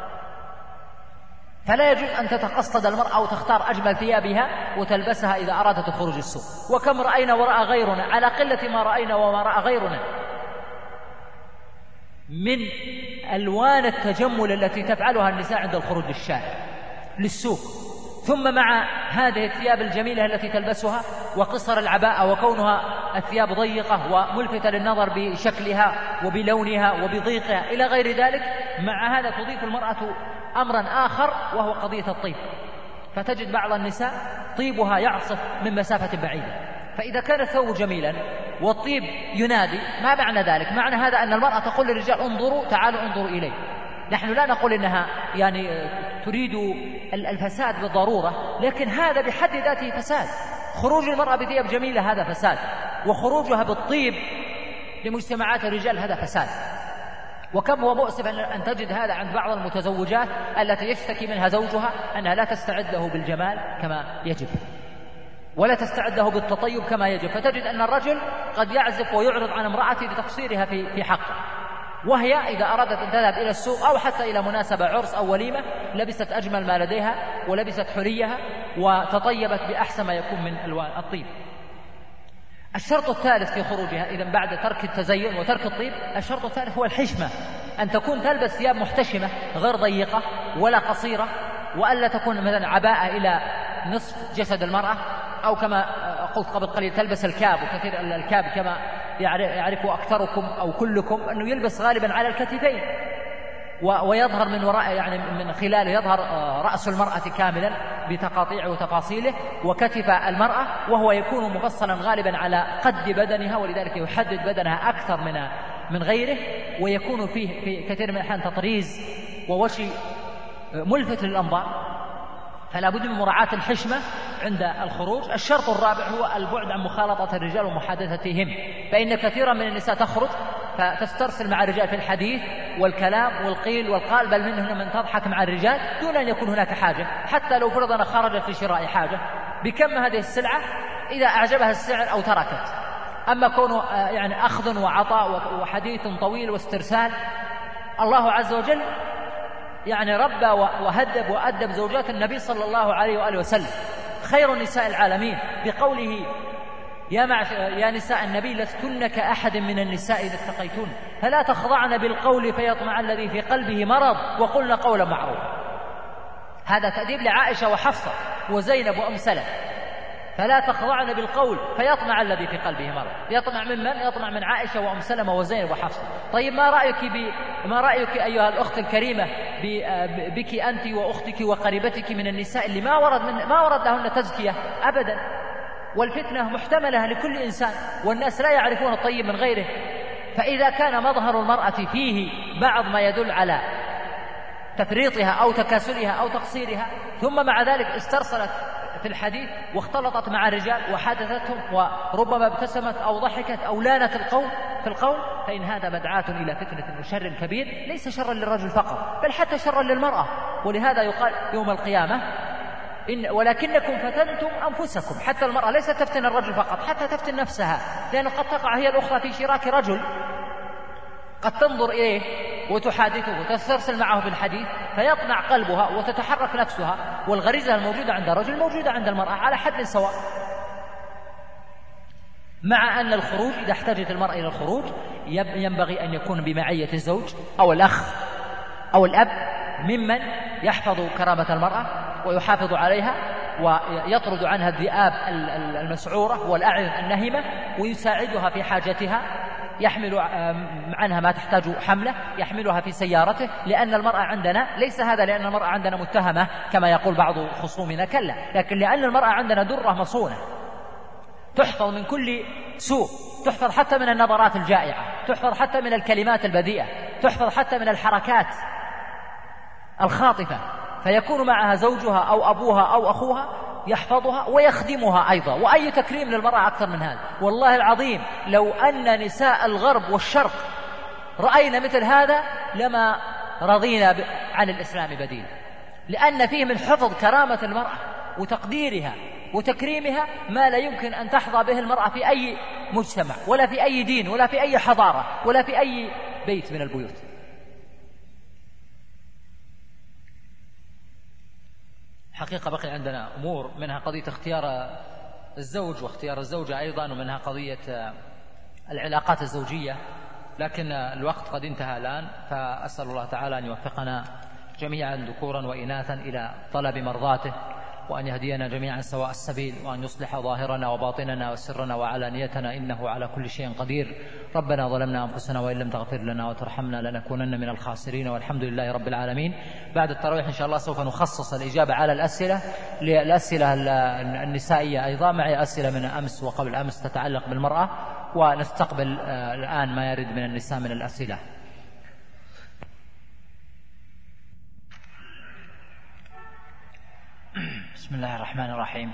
فلا يجوز أن تتقصد المرأة أو تختار أجمل ثيابها وتلبسها إذا أرادت خروج السوق. وكم رأينا ورأى غيرنا، على قلة ما رأينا وما رأى غيرنا، من ألوان التجمل التي تفعلها النساء عند الخروج للشارع للسوق. ثم مع هذه الثياب الجميلة التي تلبسها وقصر العباءة وكونها الثياب ضيقة وملفتة للنظر بشكلها وبلونها وبضيقها إلى غير ذلك، مع هذا تضيف المرأة أمرا آخر وهو قضية الطيب. فتجد بعض النساء طيبها يعصف من مسافة بعيدة. فإذا كان الثوب جميلا والطيب ينادي، ما معنى ذلك؟ معنى هذا أن المرأة تقول للرجال: انظروا، تعالوا انظروا إلي. نحن لا نقول إنها تريد الفساد بالضرورة، لكن هذا بحد ذاته فساد. خروج المرأة بثياب جميلة هذا فساد، وخروجها بالطيب لمجتمعات الرجال هذا فساد. وكم هو مؤسف أن تجد هذا عند بعض المتزوجات التي يشتكي منها زوجها أنها لا تستعد له بالجمال كما يجب، ولا تستعد له بالتطيب كما يجب. فتجد أن الرجل قد يعزف ويعرض عن امرأته لتقصيرها في حقه، وهي إذا أرادت أن تذهب إلى السوق أو حتى إلى مناسبة عرس أو وليمة لبست أجمل ما لديها ولبست حليها وتطيبت بأحسن ما يكون من ألوان الطيب. الشرط الثالث في خروجها إذن بعد ترك التزين وترك الطيب، الشرط الثالث هو الحشمة، أن تكون تلبس ثياب محتشمة غير ضيقة ولا قصيرة، وألا تكون مثلا عباءة إلى نصف جسد المرأة، أو كما قلت قبل قليل تلبس الكاب. وكثير الكاب كما يعرف أكثركم أو كلكم أنه يلبس غالبا على الكتفين ويظهر من وراء، من خلاله يظهر رأس المرأة كاملا بتقاطيعه وتفاصيله وكتف المرأة، وهو يكون مفصلا غالبا على قد بدنها، ولذلك يحدد بدنها أكثر من غيره، ويكون فيه في كثير من الأحيان تطريز ووشي ملفت للأنظار. فلا بد من مراعاة الحشمة عند الخروج. الشرط الرابع هو البعد عن مخالطة الرجال ومحادثتهم، فإن كثيرا من النساء تخرج فتسترسل مع الرجال في الحديث والكلام والقيل والقال، بل منهن من تضحك مع الرجال دون أن يكون هناك حاجة، حتى لو فرضنا خرجت في شراء حاجة بكم هذه السلعة إذا أعجبها السعر أو تركت. أما كونه أخذ وعطاء وحديث طويل واسترسال، الله عز وجل ربى وهدب وأدب زوجات النبي صلى الله عليه وآله وسلم، خير نساء العالمين، بقوله: يا نساء النبي لستن كأحد من النساء إذا اتقيتن فلا تخضعن بالقول فيطمع الذي في قلبه مرض وقلن قولا معروفا. هذا تأديب لعائشة وحفصة وزينب وأم سلمة. فلا تخضعن بالقول فيطمع الذي في قلبه مرض. يطمع من؟ يطمع من عائشة وأم سلمة وزينب وحفصة. طيب ما رأيك أيها الأخت الكريمة بك أنت وأختك وقريبتك من النساء اللي ما ورد لهن تزكية أبدا، والفتنة محتملة لكل إنسان، والناس لا يعرفون الطيب من غيره. فإذا كان مظهر المرأة فيه بعض ما يدل على تفريطها أو تكاسلها أو تقصيرها، ثم مع ذلك استرسلت في الحديث واختلطت مع الرجال وحدثتهم وربما ابتسمت أو ضحكت أو لانت في القول، فإن هذا مدعاة إلى فتنة وشر كبير، ليس شرا للرجل فقط بل حتى شرا للمرأة. ولهذا يقال يوم القيامة: ولكنكم فتنتم أنفسكم. حتى المرأة ليست تفتن الرجل فقط، حتى تفتن نفسها، لأنه قد تقع هي الأخرى في شراك رجل، قد تنظر إليه وتحادثه وتسترسل معه بالحديث فيطمع قلبها وتتحرك نفسها، والغريزة الموجودة عند الرجل موجودة عند المرأة على حد سواء. مع أن الخروج إذا احتاجت المرأة إلى الخروج ينبغي أن يكون بمعية الزوج أو الأخ أو الأب ممن يحفظ كرامة المرأة ويحافظ عليها ويطرد عنها الذئاب المسعورة والأعين النهمة، ويساعدها في حاجتها، يحمل عنها ما تحتاج حمله، يحملها في سيارته. لأن المرأة عندنا ليس هذا لأن المرأة عندنا متهمة كما يقول بعض خصومنا، كلا، لكن لأن المرأة عندنا درة مصونة تحفظ من كل سوء، تحفظ حتى من النظرات الجائعة، تحفظ حتى من الكلمات البذيئة، تحفظ حتى من الحركات الخاطفة، فيكون معها زوجها أو أبوها أو أخوها يحفظها ويخدمها أيضا. وأي تكريم للمرأة أكثر من هذا؟ والله العظيم لو أن نساء الغرب والشرق رأينا مثل هذا لما رضينا عن الإسلام بديل، لأن فيه من حفظ كرامة المرأة وتقديرها وتكريمها ما لا يمكن أن تحظى به المرأة في أي مجتمع ولا في أي دين ولا في أي حضارة ولا في أي بيت من البيوت. حقيقة بقي عندنا أمور، منها قضية اختيار الزوج واختيار الزوجة أيضا، ومنها قضية العلاقات الزوجية، لكن الوقت قد انتهى الآن، فأسأل الله تعالى أن يوفقنا جميعا ذكورا وإناثا إلى طلب مرضاته، وأن يهدينا جميعا سواء السبيل، وأن يصلح ظاهرنا وباطننا وسرنا وعلانيتنا، إنه على كل شيء قدير. ربنا ظلمنا أنفسنا وإن لم تغفر لنا وترحمنا لنكونن من الخاسرين، والحمد لله رب العالمين. بعد التراويح إن شاء الله سوف نخصص الإجابة على الأسئلة النسائية أيضا، معي أسئلة من أمس وقبل أمس تتعلق بالمرأة، ونستقبل الآن ما يرد من النساء من الأسئلة. بسم الله الرحمن الرحيم.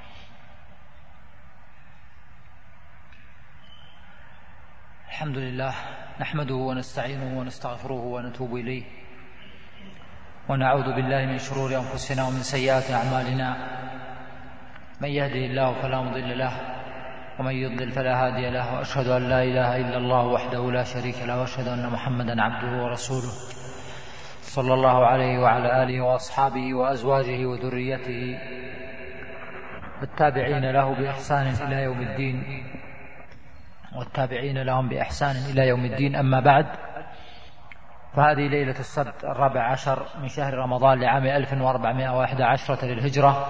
الحمد لله نحمده ونستعينه ونستغفره ونتوب إليه، ونعوذ بالله من شرور أنفسنا ومن سيئات أعمالنا، من يهده الله فلا مضل له ومن يضلل فلا هادي له، وأشهد أن لا إله إلا الله وحده لا شريك له، وأشهد أن محمدا عبده ورسوله صلى الله عليه وعلى آله وأصحابه وأزواجه وذريته والتابعين له بإحسان إلى يوم الدين، والتابعين لهم بإحسان إلى يوم الدين. أما بعد، فهذه ليلة السبت 14 من شهر رمضان لعام 1411 للهجرة،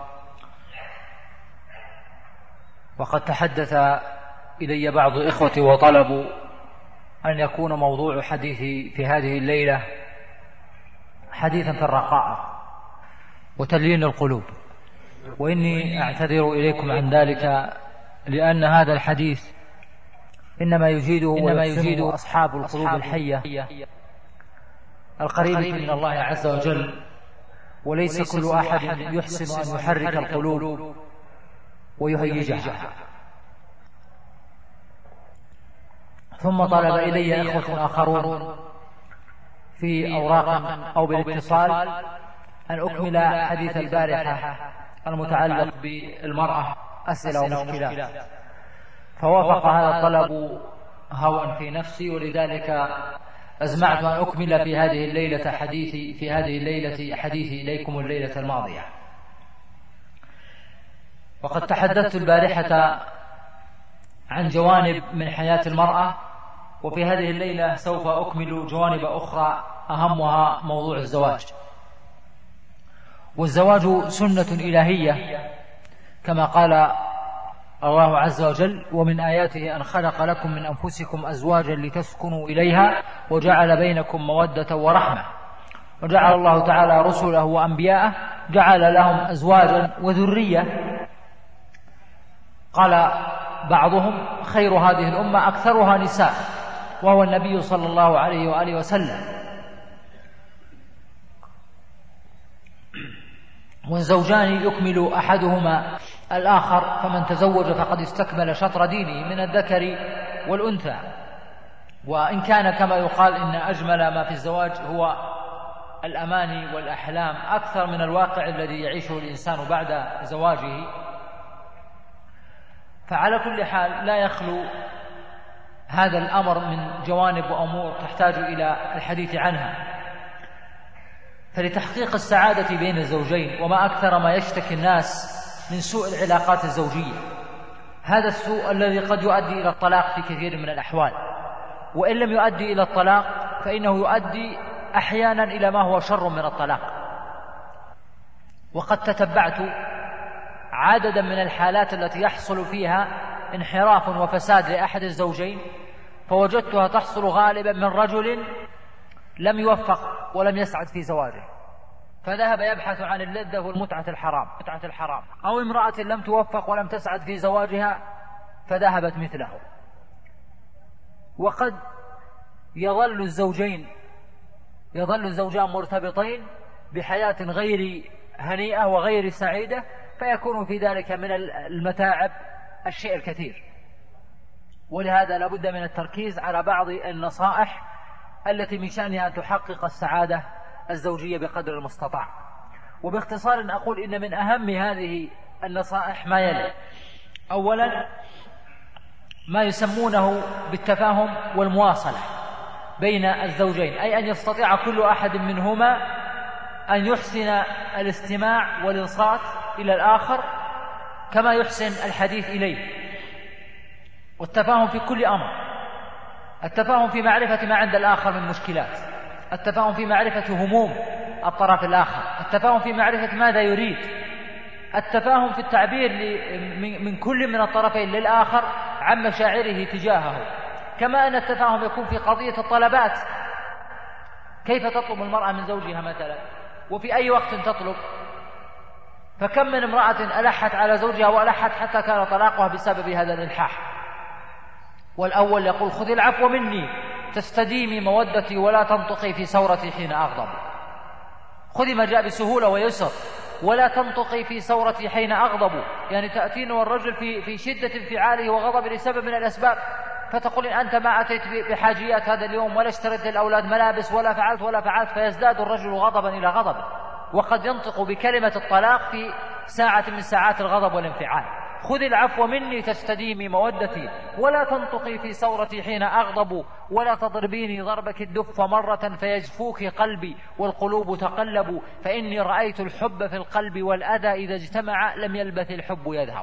وقد تحدث إلي بعض إخوتي وطلبوا أن يكون موضوع حديثي في هذه الليلة حديثا في الرقائق وتليين القلوب، وإني أعتذر إليكم عن ذلك، لأن هذا الحديث إنما يجيد أصحاب القلوب الحية القريبة من الله عز وجل، وليس كل أحد يحسن أن يحرك القلوب ويهيجها. ثم طلب إلي إخوة آخرون في أوراق أو بالاتصال أن أكمل حديث البارحة المتعلق بالمرأة، أسئلة ومشكلات، فوافق هذا الطلب هوى في نفسي، ولذلك أزمعت أن أكمل في هذه الليلة حديثي إليكم الليلة الماضية. وقد تحدثت البارحة عن جوانب من حياة المرأة، وفي هذه الليلة سوف أكمل جوانب أخرى أهمها موضوع الزواج. والزواج سنة إلهية كما قال الله عز وجل: ومن آياته أن خلق لكم من أنفسكم أزواجا لتسكنوا إليها وجعل بينكم مودة ورحمة. وجعل الله تعالى رسله وأنبياءه جعل لهم أزواجا وذرية. قال بعضهم: خير هذه الأمة أكثرها نساء، وهو النبي صلى الله عليه وآله وسلم. والزوجان يكمل أحدهما الآخر، فمن تزوج فقد استكمل شطر دينه من الذكر والأنثى. وإن كان كما يقال إن أجمل ما في الزواج هو الأماني والأحلام أكثر من الواقع الذي يعيشه الإنسان بعد زواجه، فعلى كل حال لا يخلو هذا الأمر من جوانب وأمور تحتاج إلى الحديث عنها. فلتحقيق السعادة بين الزوجين، وما أكثر ما يشتكي الناس من سوء العلاقات الزوجية، هذا السوء الذي قد يؤدي إلى الطلاق في كثير من الأحوال، وإن لم يؤدي إلى الطلاق فإنه يؤدي أحيانا إلى ما هو شر من الطلاق. وقد تتبعت عددا من الحالات التي يحصل فيها انحراف وفساد لأحد الزوجين، فوجدتها تحصل غالبا من رجل لم يوفق ولم يسعد في زواجه، فذهب يبحث عن اللذة والمتعة الحرام، أو امرأة لم توفق ولم تسعد في زواجها، فذهبت مثله. وقد يظل الزوجان مرتبطين بحياة غير هنيئة وغير سعيدة، فيكون في ذلك من المتاعب الشيء الكثير. ولهذا لابد من التركيز على بعض النصائح التي من شأنها أن تحقق السعادة الزوجية بقدر المستطاع. وباختصار أقول إن من أهم هذه النصائح ما يلي: أولا ما يسمونه بالتفاهم والمواصلة بين الزوجين، أي أن يستطيع كل أحد منهما أن يحسن الاستماع والإنصات إلى الآخر كما يحسن الحديث إليه، والتفاهم في كل أمر، التفاهم في معرفة ما عند الآخر من مشكلات، التفاهم في معرفة هموم الطرف الآخر، التفاهم في معرفة ماذا يريد، التفاهم في التعبير من كل من الطرفين للآخر عن مشاعره تجاهه. كما أن التفاهم يكون في قضية الطلبات، كيف تطلب المرأة من زوجها مثلا، وفي أي وقت تطلب. فكم من امرأة ألحت على زوجها وألحت حتى كان طلاقها بسبب هذا الإلحاح. والأول يقول: خذي العفو مني تستديمي مودتي ولا تنطقي في ثورتي حين أغضب. خذي ما جاء بسهولة ويسر، ولا تنطقي في ثورتي حين أغضب، يعني تأتين والرجل في شدة انفعاله وغضب لسبب من الأسباب، فتقول: أنت ما أتيت بحاجيات هذا اليوم، ولا اشتريت للأولاد ملابس، ولا فعلت، فيزداد الرجل غضبا إلى غضب، وقد ينطق بكلمة الطلاق في ساعة من ساعات الغضب والانفعال. خذي العفو مني تستديمي مودتي ولا تنطقي في ثورتي حين أغضب، ولا تضربيني ضربك الدف مرة فيجفوك قلبي والقلوب تقلب، فإني رأيت الحب في القلب والأذى إذا اجتمع لم يلبث الحب يذهب.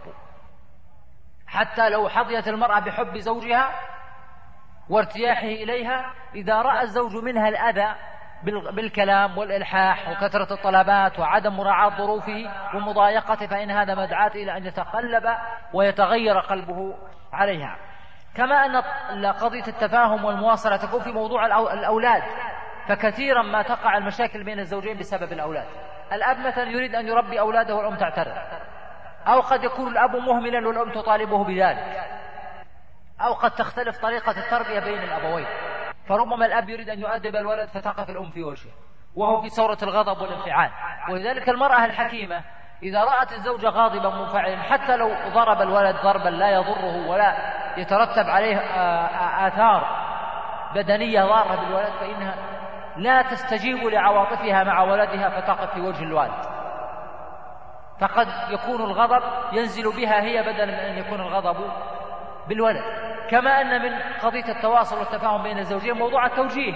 حتى لو حظيت المرأة بحب زوجها وارتياحه إليها، إذا رأى الزوج منها الأذى بالكلام والإلحاح وكثرة الطلبات وعدم مراعاة ظروفه ومضايقته، فإن هذا مدعاة إلى أن يتقلب ويتغير قلبه عليها. كما أن قضية التفاهم والمواصلة تكون في موضوع الأولاد، فكثيرا ما تقع المشاكل بين الزوجين بسبب الأولاد. الأب مثلا يريد أن يربي أولاده والأم تعترض، أو قد يكون الأب مهملا والأم تطالبه بذلك، أو قد تختلف طريقة التربية بين الأبوين، فربما الأب يريد أن يؤدب الولد فتقف الأم في وجهه وهو في ثورة الغضب والانفعال. ولذلك المرأة الحكيمة إذا رأت الزوج غاضبا منفعلا، حتى لو ضرب الولد ضربا لا يضره ولا يترتب عليه آثار بدنية ضارة بالولد، فإنها لا تستجيب لعواطفها مع ولدها فتقف في وجه الوالد، فقد يكون الغضب ينزل بها هي بدلا من أن يكون الغضب بالولد. كما أن من قضية التواصل والتفاهم بين الزوجين موضوع التوجيه،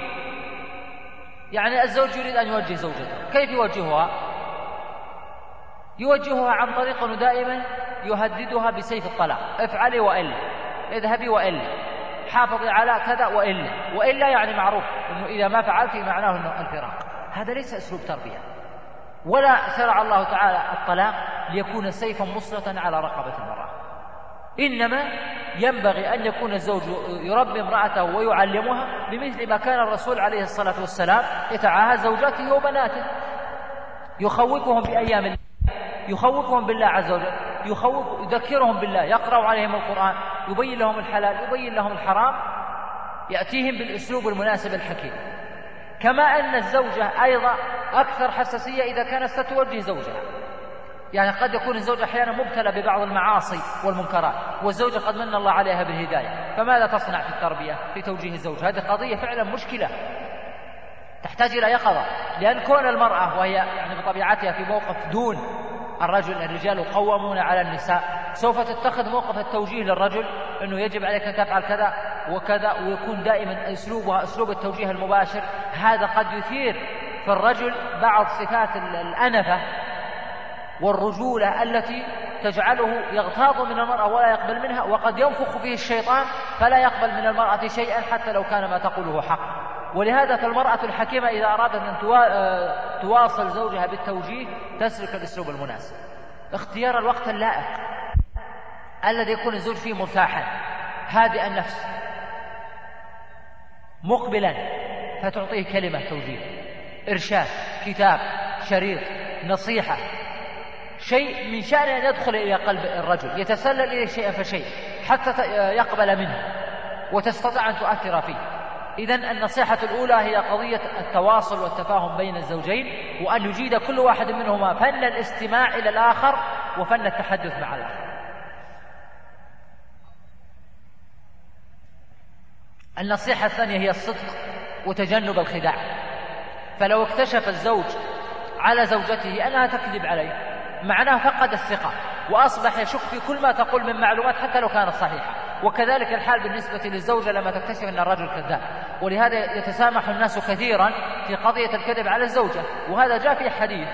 يعني الزوج يريد أن يوجه زوجته، كيف يوجهها؟ يوجهها عن طريق أنه دائما يهددها بسيف الطلاق: افعلي وإلا، اذهبي وإلا، حافظي على كذا وإلا يعني معروف أنه إذا ما فعلتي معناه أنه الفراق. هذا ليس أسلوب تربية. ولا شرع الله تعالى الطلاق ليكون سيفا مسلطا على رقبة المرأة، إنما ينبغي أن يكون الزوج يربي امرأته ويعلمها بمثل ما كان الرسول عليه الصلاة والسلام يتعاهد زوجاته وبناته، يخوفهم بأيام الله، يخوفهم بالله عز وجل، يذكرهم بالله، يقرأ عليهم القرآن، يبين لهم الحلال، يبين لهم الحرام، يأتيهم بالأسلوب المناسب الحكيم. كما أن الزوجة أيضا أكثر حساسية إذا كانت ستوجه زوجها، يعني قد يكون الزوج أحيانا مبتلى ببعض المعاصي والمنكرات، والزوجة قد من الله عليها بالهداية، فماذا تصنع في التربية في توجيه الزوج؟ هذه قضية فعلا مشكلة تحتاج إلى يقظة، لأن كون المرأة وهي يعني بطبيعتها في موقف دون الرجال قوامون على النساء، سوف تتخذ موقف التوجيه للرجل أنه يجب عليك أن تفعل كذا وكذا، ويكون دائما أسلوبها أسلوب التوجيه المباشر. هذا قد يثير في الرجل بعض صفات الأنفة والرجولة التي تجعله يغتاظ من المرأة ولا يقبل منها، وقد ينفخ فيه الشيطان فلا يقبل من المرأة شيئا حتى لو كان ما تقوله حق. ولهذا فالمرأة الحكيمة إذا أرادت أن تواصل زوجها بالتوجيه تسلك الأسلوب المناسب، اختيار الوقت اللائق الذي يكون الزوج فيه مرتاحا هادئ النفس مقبلا، فتعطيه كلمة توجيه، إرشاد، كتاب، شريط، نصيحة، شيء من شأن أن يدخل إلى قلب الرجل، يتسلل إليه شيئا فشيء حتى يقبل منه وتستطيع أن تؤثر فيه. إذن النصيحة الأولى هي قضية التواصل والتفاهم بين الزوجين، وأن يجيد كل واحد منهما فن الاستماع إلى الآخر وفن التحدث مع الآخر. النصيحة الثانية هي الصدق وتجنب الخداع. فلو اكتشف الزوج على زوجته أنها تكذب عليه معناه فقد الثقة وأصبح يشك في كل ما تقول من معلومات حتى لو كانت صحيحة. وكذلك الحال بالنسبة للزوجة لما تكتشف أن الرجل كذاب. ولهذا يتسامح الناس كثيرا في قضية الكذب على الزوجة، وهذا جاء في حديث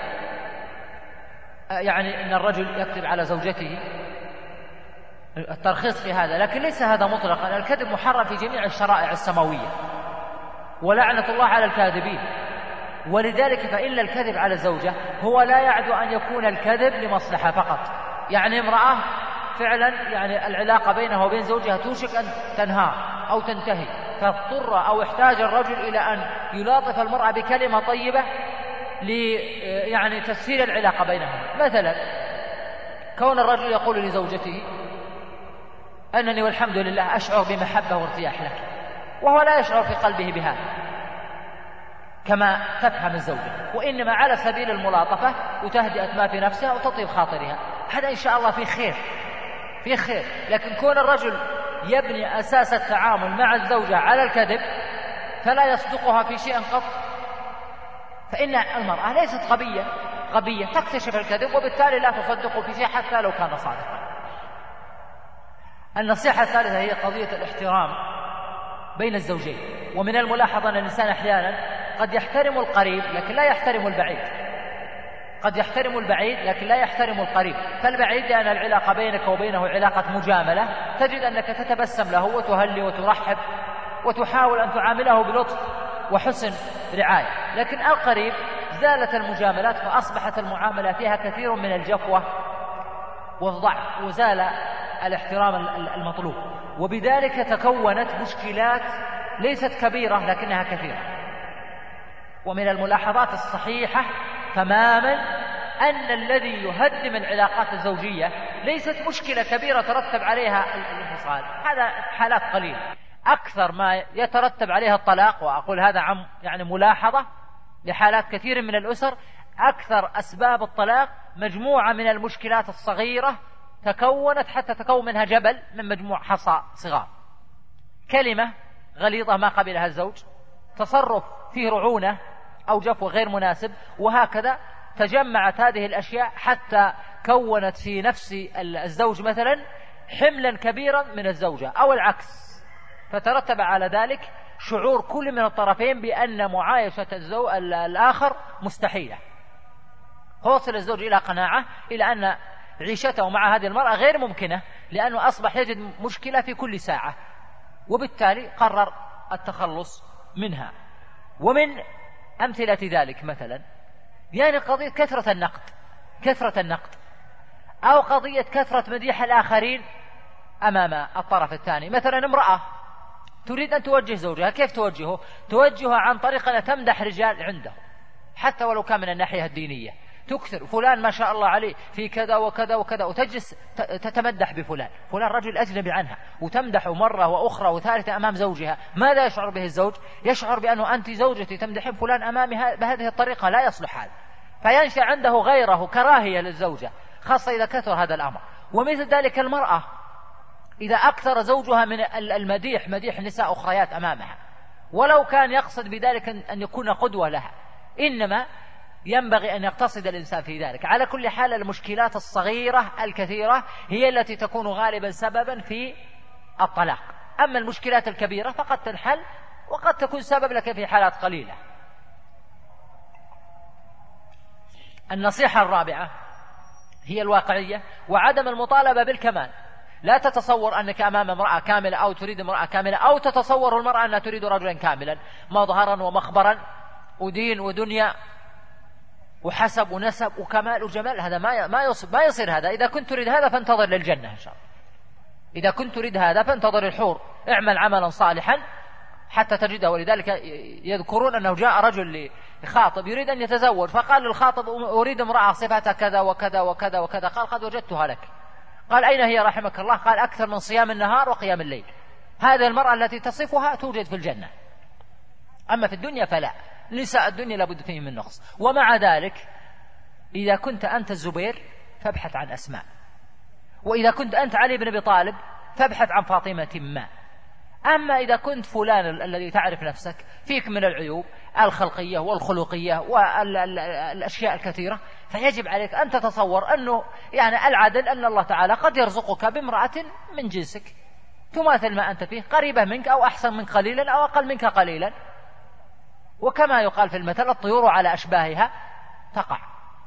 يعني أن الرجل يكذب على زوجته، الترخيص في هذا، لكن ليس هذا مطلقا. الكذب محرم في جميع الشرائع السماوية، ولعنة الله على الكاذبين. ولذلك فإن الكذب على الزوجة هو لا يعد أن يكون الكذب لمصلحة فقط. يعني امرأة فعلا يعني العلاقة بينها وبين زوجها توشك أن تنهار أو تنتهي، فاضطر أو احتاج الرجل إلى أن يلاطف المرأة بكلمة طيبة يعني تسهيل العلاقة بينهم. مثلا كون الرجل يقول لزوجته أنني والحمد لله أشعر بمحبة وارتياح لك، وهو لا يشعر في قلبه بهذا كما تفهم الزوجة، وإنما على سبيل الملاطفة وتهدئة ما في نفسها وتطيب خاطرها، هذا إن شاء الله في خير. لكن كون الرجل يبني أساس التعامل مع الزوجة على الكذب فلا يصدقها في شيء قط، فإن المرأة ليست غبية تكتشف الكذب وبالتالي لا تصدقه في شيء حتى لو كان صادقا. النصيحة الثالثة هي قضية الاحترام بين الزوجين. ومن الملاحظة أن الإنسان أحيانا قد يحترم القريب لكن لا يحترم البعيد، لكن لا يحترم القريب. فالبعيد لأن العلاقة بينك وبينه علاقة مجاملة، تجد أنك تتبسم له وتهلي وترحب وتحاول أن تعامله بلطف وحسن رعاية. لكن القريب زالت المجاملات فأصبحت المعاملة فيها كثير من الجفوة والضعف، وزال الاحترام المطلوب، وبذلك تكونت مشكلات ليست كبيرة لكنها كثيرة. ومن الملاحظات الصحيحة تماما أن الذي يهدم العلاقات الزوجية ليست مشكلة كبيرة ترتب عليها الانفصال، هذا حالات قليلة. أكثر ما يترتب عليها الطلاق، وأقول هذا عن يعني ملاحظة لحالات كثير من الأسر، أكثر أسباب الطلاق مجموعة من المشكلات الصغيرة تكونت حتى تكون منها جبل من مجموع حصى صغار. كلمة غليظة ما قبلها الزوج، تصرف فيه رعونة أو جفو غير مناسب، وهكذا تجمعت هذه الأشياء حتى كونت في نفس الزوج مثلا حملا كبيرا من الزوجة أو العكس، فترتب على ذلك شعور كل من الطرفين بأن معايشة الآخر مستحيلة. وصل الزوج إلى قناعة إلى أن عيشته مع هذه المرأة غير ممكنة، لأنه أصبح يجد مشكلة في كل ساعة، وبالتالي قرر التخلص منها. ومن أمثلة ذلك مثلا يعني قضية كثرة النقد أو قضية كثرة مديح الآخرين أمام الطرف الثاني. مثلا امرأة تريد أن توجه زوجها، كيف توجهه عن طريق أن تمدح رجال عنده حتى ولو كان من الناحية الدينية، تكثر فلان ما شاء الله عليه في كذا وكذا وكذا، وتجلس تتمدح بفلان، فلان رجل أجنبي عنها، وتمدحه مرة وأخرى وثالثة أمام زوجها. ماذا يشعر به الزوج؟ يشعر بأنه أنت زوجتي تمدحين فلان أمامي بهذه الطريقة، لا يصلح هذا، فينشأ عنده غيره كراهية للزوجة، خاصة إذا كثر هذا الأمر. ومثل ذلك المرأة إذا أكثر زوجها من مديح نساء أخريات أمامها، ولو كان يقصد بذلك أن يكون قدوة لها، إنما ينبغي أن يقتصد الإنسان في ذلك. على كل حال المشكلات الصغيرة الكثيرة هي التي تكون غالبا سببا في الطلاق، أما المشكلات الكبيرة فقد تنحل وقد تكون سبب لك في حالات قليلة. النصيحة الرابعة هي الواقعية وعدم المطالبة بالكمال. لا تتصور أنك أمام امرأة كاملة أو تريد امرأة كاملة، أو تتصور المرأة أنها تريد رجلا كاملا مظهرا ومخبرا ودين ودنيا وحسب ونسب وكمال وجمال. هذا ما يصير هذا. إذا كنت تريد هذا فانتظر للجنة إن شاء الله. إذا كنت تريد هذا فانتظر الحور، اعمل عملا صالحا حتى تجده. ولذلك يذكرون أنه جاء رجل لخاطب يريد أن يتزوج، فقال للخاطب أريد امرأة صفتها كذا وكذا وكذا وكذا، قال قد وجدتها لك. قال أين هي رحمك الله؟ قال أكثر من صيام النهار وقيام الليل. هذه المرأة التي تصفها توجد في الجنة. أما في الدنيا فلا، نساء الدنيا لابد فيه من نقص. ومع ذلك إذا كنت أنت الزبير فابحث عن أسماء، وإذا كنت أنت علي بن أبي طالب فابحث عن فاطمة ما. أما إذا كنت فلان الذي تعرف نفسك فيك من العيوب الخلقية والخلقية والأشياء الكثيرة، فيجب عليك أن تتصور أنه يعني العدل أن الله تعالى قد يرزقك بامرأة من جنسك تماثل ما أنت فيه، قريبة منك أو أحسن منك قليلا أو أقل منك قليلا. وكما يقال في المثل الطيور على أشباهها تقع.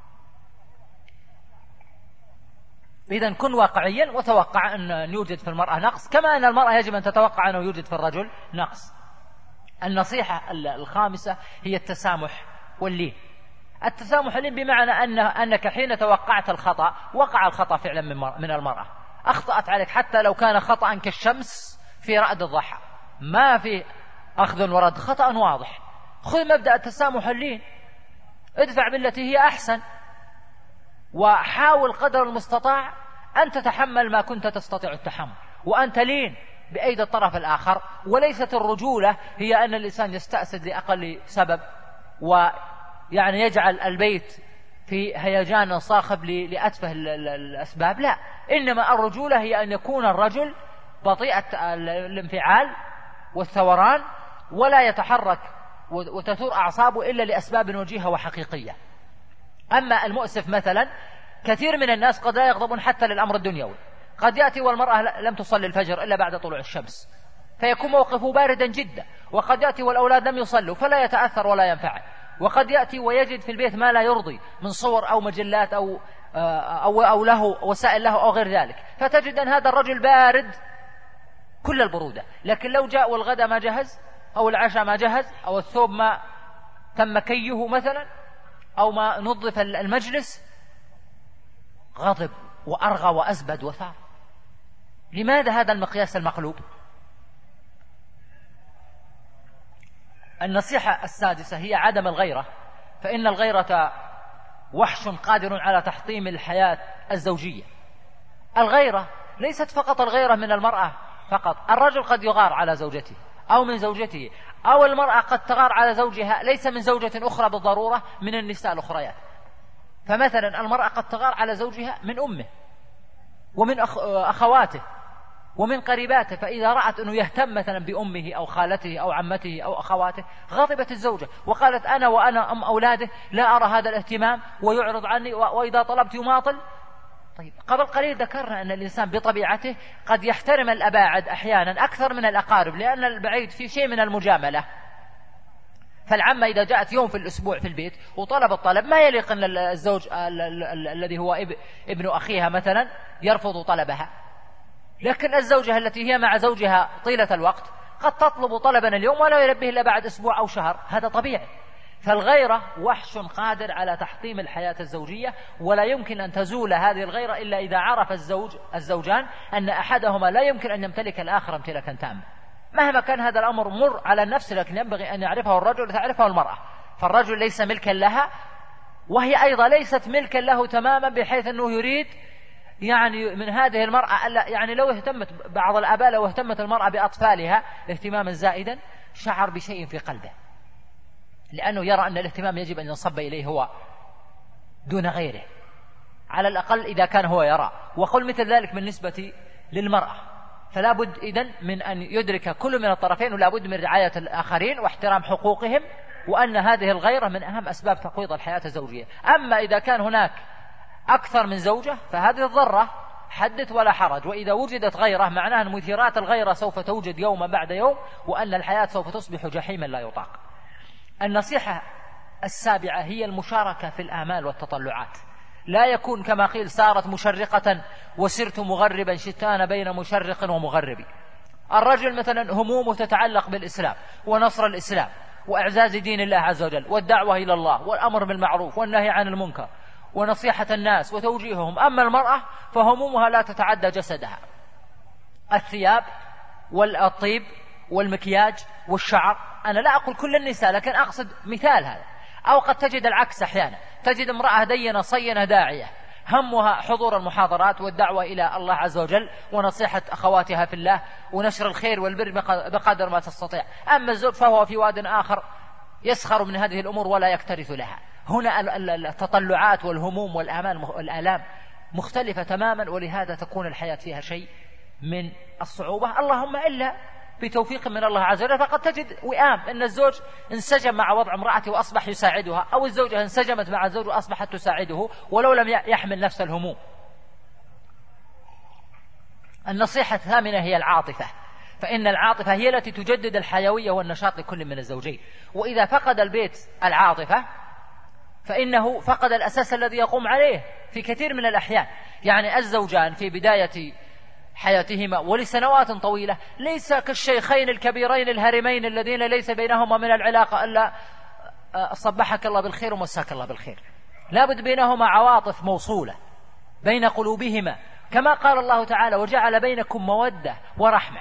إذن كن واقعيا وتوقع أن يوجد في المرأة نقص، كما أن المرأة يجب أن تتوقع أنه يوجد في الرجل نقص. النصيحة الخامسة هي التسامح واللين. التسامح واللين بمعنى أنك حين توقعت الخطأ وقع الخطأ فعلا من المرأة، أخطأت عليك حتى لو كان خطأ كالشمس في رأد الضحى، ما في أخذ ورد، خطأ واضح. خذ مبدأ التسامح واللين، ادفع بالتي هي أحسن، وحاول قدر المستطاع أن تتحمل ما كنت تستطيع التحمل، وأن تلين بأيدي الطرف الآخر. وليست الرجولة هي أن الإنسان يستأسد لأقل سبب ويعني يجعل البيت في هيجان صاخب لأتفه الأسباب، لا، إنما الرجولة هي أن يكون الرجل بطيء الانفعال والثوران ولا يتحرك وتثور أعصابه إلا لأسباب وجيهة وحقيقية. أما المؤسف مثلا كثير من الناس قد لا يغضبون حتى للأمر الدنيوي، قد يأتي والمرأة لم تصلي الفجر إلا بعد طلوع الشمس فيكون موقفه باردا جدا، وقد يأتي والأولاد لم يصلوا فلا يتأثر ولا ينفعل، وقد يأتي ويجد في البيت ما لا يرضي من صور أو مجلات أو له وسائل له أو غير ذلك، فتجد أن هذا الرجل بارد كل البرودة. لكن لو جاء والغداء ما جهز أو العشاء ما جهز أو الثوب ما تم كيه مثلا أو ما نظف المجلس، غضب وأرغى وأزبد وثار. لماذا هذا المقياس المقلوب؟ النصيحة السادسة هي عدم الغيرة، فإن الغيرة وحش قادر على تحطيم الحياة الزوجية. الغيرة ليست فقط الغيرة من المرأة فقط، الرجل قد يغار على زوجته أو من زوجته، أو المرأة قد تغار على زوجها ليس من زوجة أخرى بالضرورة من النساء الأخريات. فمثلا المرأة قد تغار على زوجها من أمه ومن أخواته ومن قريباته، فإذا رأت أنه يهتم مثلا بأمه أو خالته أو عمته أو أخواته غضبت الزوجة وقالت وأنا أم أولاده لا أرى هذا الاهتمام ويعرض عني وإذا طلبت يماطل. طيب قبل قليل ذكرنا أن الإنسان بطبيعته قد يحترم الأباعد أحيانا أكثر من الأقارب، لأن البعيد في شيء من المجاملة. فالعمة إذا جاءت يوم في الأسبوع في البيت وطلب الطلب ما يليق أن الزوج الذي هو ابن أخيها مثلا يرفض طلبها، لكن الزوجة التي هي مع زوجها طيلة الوقت قد تطلب طلبا اليوم ولا يلبيه إلا بعد أسبوع أو شهر، هذا طبيعي. فالغيرة وحش قادر على تحطيم الحياة الزوجية، ولا يمكن أن تزول هذه الغيرة إلا إذا عرف الزوجان أن أحدهما لا يمكن أن يمتلك الآخر امتلاكا تاما. مهما كان هذا الأمر مر على النفس، لكن ينبغي أن يعرفه الرجل وتعرفه المرأة. فالرجل ليس ملكا لها وهي أيضا ليست ملكا له تماما، بحيث أنه يريد يعني من هذه المرأة يعني لو اهتمت بعض الآباء لو اهتمت المرأة بأطفالها اهتماما زائدا شعر بشيء في قلبه، لأنه يرى أن الاهتمام يجب أن ينصب إليه هو دون غيره، على الأقل إذا كان هو يرى. وقل مثل ذلك بالنسبة للمرأة، فلا بد إذن من أن يدرك كل من الطرفين، ولا بد من رعاية الآخرين واحترام حقوقهم، وأن هذه الغيرة من أهم أسباب تقويض الحياة الزوجية. أما إذا كان هناك أكثر من زوجة فهذه الضرة حدث ولا حرج، وإذا وجدت غيرة معناها أن مثيرات الغيرة سوف توجد يوما بعد يوم، وأن الحياة سوف تصبح جحيما لا يطاق. النصيحة السابعة هي المشاركة في الآمال والتطلعات. لا يكون كما قيل سارت مشرقة وسرت مغربا شتان بين مشرق ومغرب. الرجل مثلا همومه تتعلق بالإسلام ونصر الإسلام وإعزاز دين الله عز وجل والدعوة إلى الله والأمر بالمعروف والنهي عن المنكر ونصيحة الناس وتوجيههم. أما المرأة فهمومها لا تتعدى جسدها، الثياب والطيب والمكياج والشعر. أنا لا أقول كل النساء، لكن أقصد مثال هذا. أو قد تجد العكس أحيانا، تجد امرأة دينة صينة داعية همها حضور المحاضرات والدعوة إلى الله عز وجل ونصيحة أخواتها في الله ونشر الخير والبر بقدر ما تستطيع. أما الزوج فهو في واد آخر يسخر من هذه الأمور ولا يكترث لها. هنا التطلعات والهموم والآلام مختلفة تماما، ولهذا تكون الحياة فيها شيء من الصعوبة، اللهم إلا بتوفيق من الله عز وجل. فقد تجد وئام أن الزوج انسجم مع وضع امرأته وأصبح يساعدها، أو الزوجة انسجمت مع الزوج وأصبحت تساعده ولو لم يحمل نفس الهموم. النصيحة الثامنة هي العاطفة، فإن العاطفة هي التي تجدد الحيوية والنشاط لكل من الزوجين. وإذا فقد البيت العاطفة فإنه فقد الأساس الذي يقوم عليه في كثير من الأحيان. يعني الزوجان في بداية حياتهما ولسنوات طويلة ليس كالشيخين الكبيرين الهرمين الذين ليس بينهما من العلاقة إلا صبحك الله بالخير ومساك الله بالخير. لابد بينهما عواطف موصولة بين قلوبهما، كما قال الله تعالى وجعل بينكم مودة ورحمة.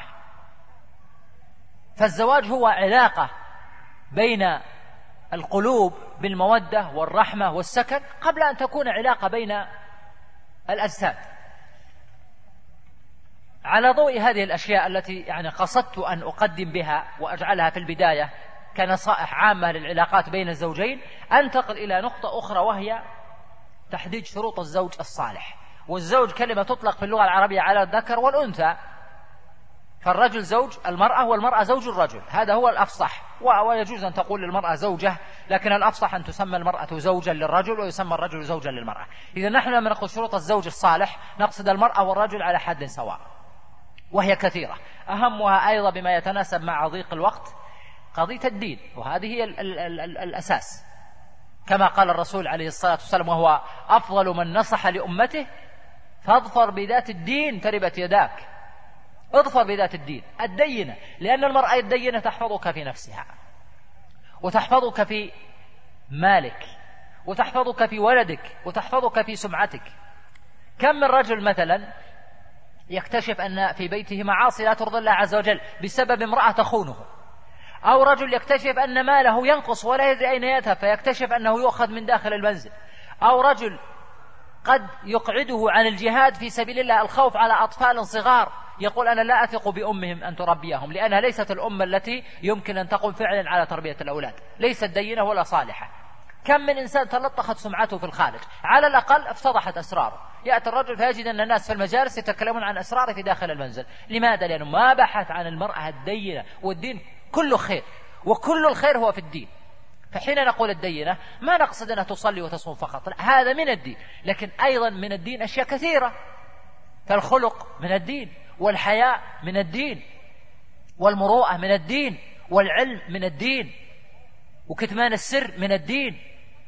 فالزواج هو علاقة بين القلوب بالمودة والرحمة والسكن قبل أن تكون علاقة بين الأجساد. على ضوء هذه الأشياء التي يعني قصدت أن أقدم بها وأجعلها في البداية كنصائح عامة للعلاقات بين الزوجين، أنتقل إلى نقطة أخرى وهي تحديد شروط الزوج الصالح. والزوج كلمة تطلق في اللغة العربية على الذكر والأنثى، فالرجل زوج المرأة والمرأة زوج الرجل، هذا هو الأفصح. ويجوز أن تقول للمرأة زوجة، لكن الأفصح أن تسمى المرأة زوجا للرجل ويسمى الرجل زوجا للمرأة. إذا نحن لما نقول شروط الزوج الصالح نقصد المرأة والرجل على حد سواء، وهي كثيرة. أهمها أيضا بما يتناسب مع ضيق الوقت قضية الدين، وهذه هي الأساس، كما قال الرسول عليه الصلاة والسلام وهو أفضل من نصح لأمته: فاظفر بذات الدين تربت يداك. اظفر بذات الدين الدينة، لأن المرأة الدينة تحفظك في نفسها وتحفظك في مالك وتحفظك في ولدك وتحفظك في سمعتك. كم من رجل مثلا يكتشف أن في بيته معاصي لا ترضي الله عز وجل بسبب امرأة تخونه، أو رجل يكتشف أن ماله ينقص ولا يدري أين يذهب فيكتشف أنه يؤخذ من داخل المنزل، أو رجل قد يقعده عن الجهاد في سبيل الله الخوف على أطفال صغار، يقول أنا لا أثق بأمهم أن تربيهم لأنها ليست الأم التي يمكن أن تقوم فعلا على تربية الأولاد، ليست دينة ولا صالحة. كم من إنسان تلطخت سمعته في الخارج، على الأقل افتضحت أسراره، يأتي الرجل فيجد أن الناس في المجالس يتكلمون عن أسراره في داخل المنزل. لماذا؟ لأنه ما بحث عن المرأة الدينة، والدين كله خير، وكل الخير هو في الدين. فحين نقول الدينة ما نقصد أنها تصلي وتصوم فقط، لا، هذا من الدين، لكن أيضا من الدين أشياء كثيرة، فالخلق من الدين، والحياء من الدين، والمروءة من الدين، والعلم من الدين، وكتمان السر من الدين،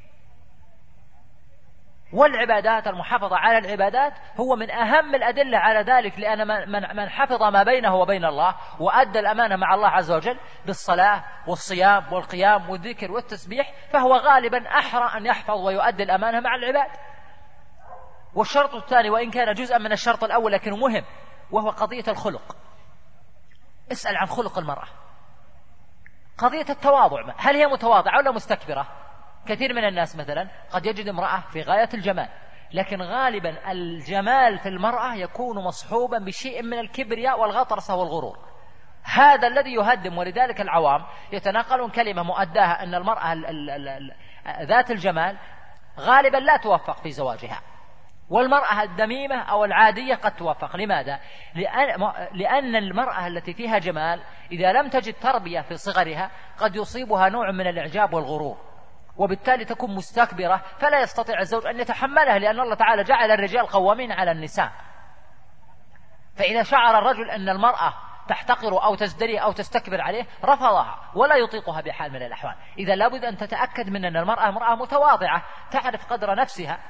والعبادات. المحافظة على العبادات هو من أهم الأدلة على ذلك، لأن من حفظ ما بينه وبين الله وأدى الأمانة مع الله عز وجل بالصلاة والصيام والقيام والذكر والتسبيح فهو غالبا أحرى أن يحفظ ويؤدي الأمانة مع العباد. والشرط الثاني وإن كان جزءا من الشرط الأول لكنه مهم، وهو قضية الخلق. اسأل عن خلق المرأة، قضية التواضع، هل هي متواضعة ولا مستكبرة؟ كثير من الناس مثلا قد يجد امرأة في غاية الجمال، لكن غالبا الجمال في المرأة يكون مصحوبا بشيء من الكبرياء والغطرسة والغرور، هذا الذي يهدم. ولذلك العوام يتناقلون كلمة مؤداها أن المرأة ذات الجمال غالبا لا توفق في زواجها، والمرأة الدميمة أو العادية قد توفق. لماذا؟ لأن المرأة التي فيها جمال إذا لم تجد تربية في صغرها قد يصيبها نوع من الإعجاب والغرور، وبالتالي تكون مستكبرة فلا يستطيع الزوج أن يتحملها، لأن الله تعالى جعل الرجال قوامين على النساء. فإذا شعر الرجل أن المرأة تحتقر أو تزدري أو تستكبر عليه رفضها ولا يطيقها بحال من الأحوال. إذا لابد أن تتأكد من أن المرأة امرأة متواضعة تعرف قدر نفسها.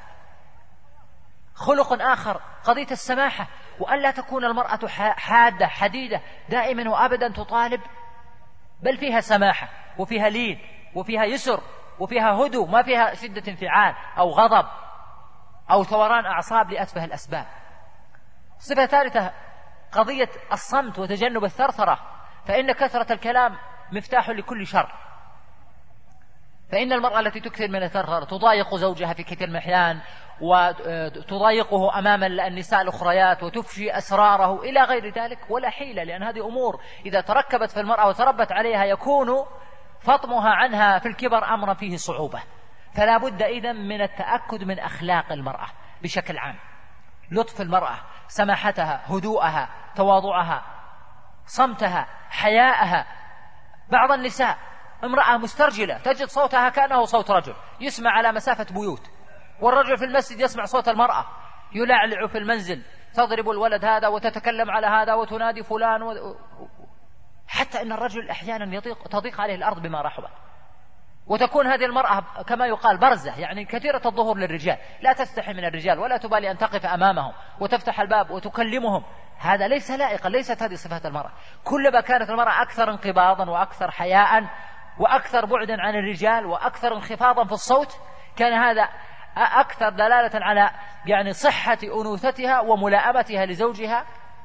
خلق آخر قضية السماحة، وأن لا تكون المرأة حادة حديدة دائما وأبدا تطالب، بل فيها سماحة وفيها لين وفيها يسر وفيها هدوء، ما فيها شدة انفعال أو غضب أو ثوران أعصاب لأتفه الأسباب. صفة ثالثة قضية الصمت وتجنب الثرثرة، فإن كثرة الكلام مفتاح لكل شر. فإن المرأة التي تكثر من الثرثرة تضايق زوجها في كثير من الأحيان وتضايقه أمام النساء الأخريات وتفشي أسراره إلى غير ذلك، ولا حيلة، لأن هذه أمور إذا تركبت في المرأة وتربت عليها يكون فطمها عنها في الكبر أمرا فيه صعوبة. فلا بد إذن من التأكد من أخلاق المرأة بشكل عام، لطف المرأة، سماحتها، هدوءها، تواضعها، صمتها، حياءها. بعض النساء امرأة مسترجلة تجد صوتها كأنه صوت رجل يسمع على مسافة بيوت، والرجل في المسجد يسمع صوت المرأة يلعلع في المنزل، تضرب الولد هذا وتتكلم على هذا وتنادي فلان حتى إن الرجل أحيانا تضيق عليه الأرض بما رحبت، وتكون هذه المرأة كما يقال برزة، يعني كثيرة الظهور للرجال، لا تستحي من الرجال ولا تبالي أن تقف أمامهم وتفتح الباب وتكلمهم. هذا ليس لائقا، ليست هذه صفات المرأة. كلما كانت المرأة أكثر انقباضا وأكثر حياء وأكثر بعدا عن الرجال وأكثر انخفاضا في الصوت، كان هذا أكثر دلالة على يعني صحة أنوثتها وملائمتها لزوجها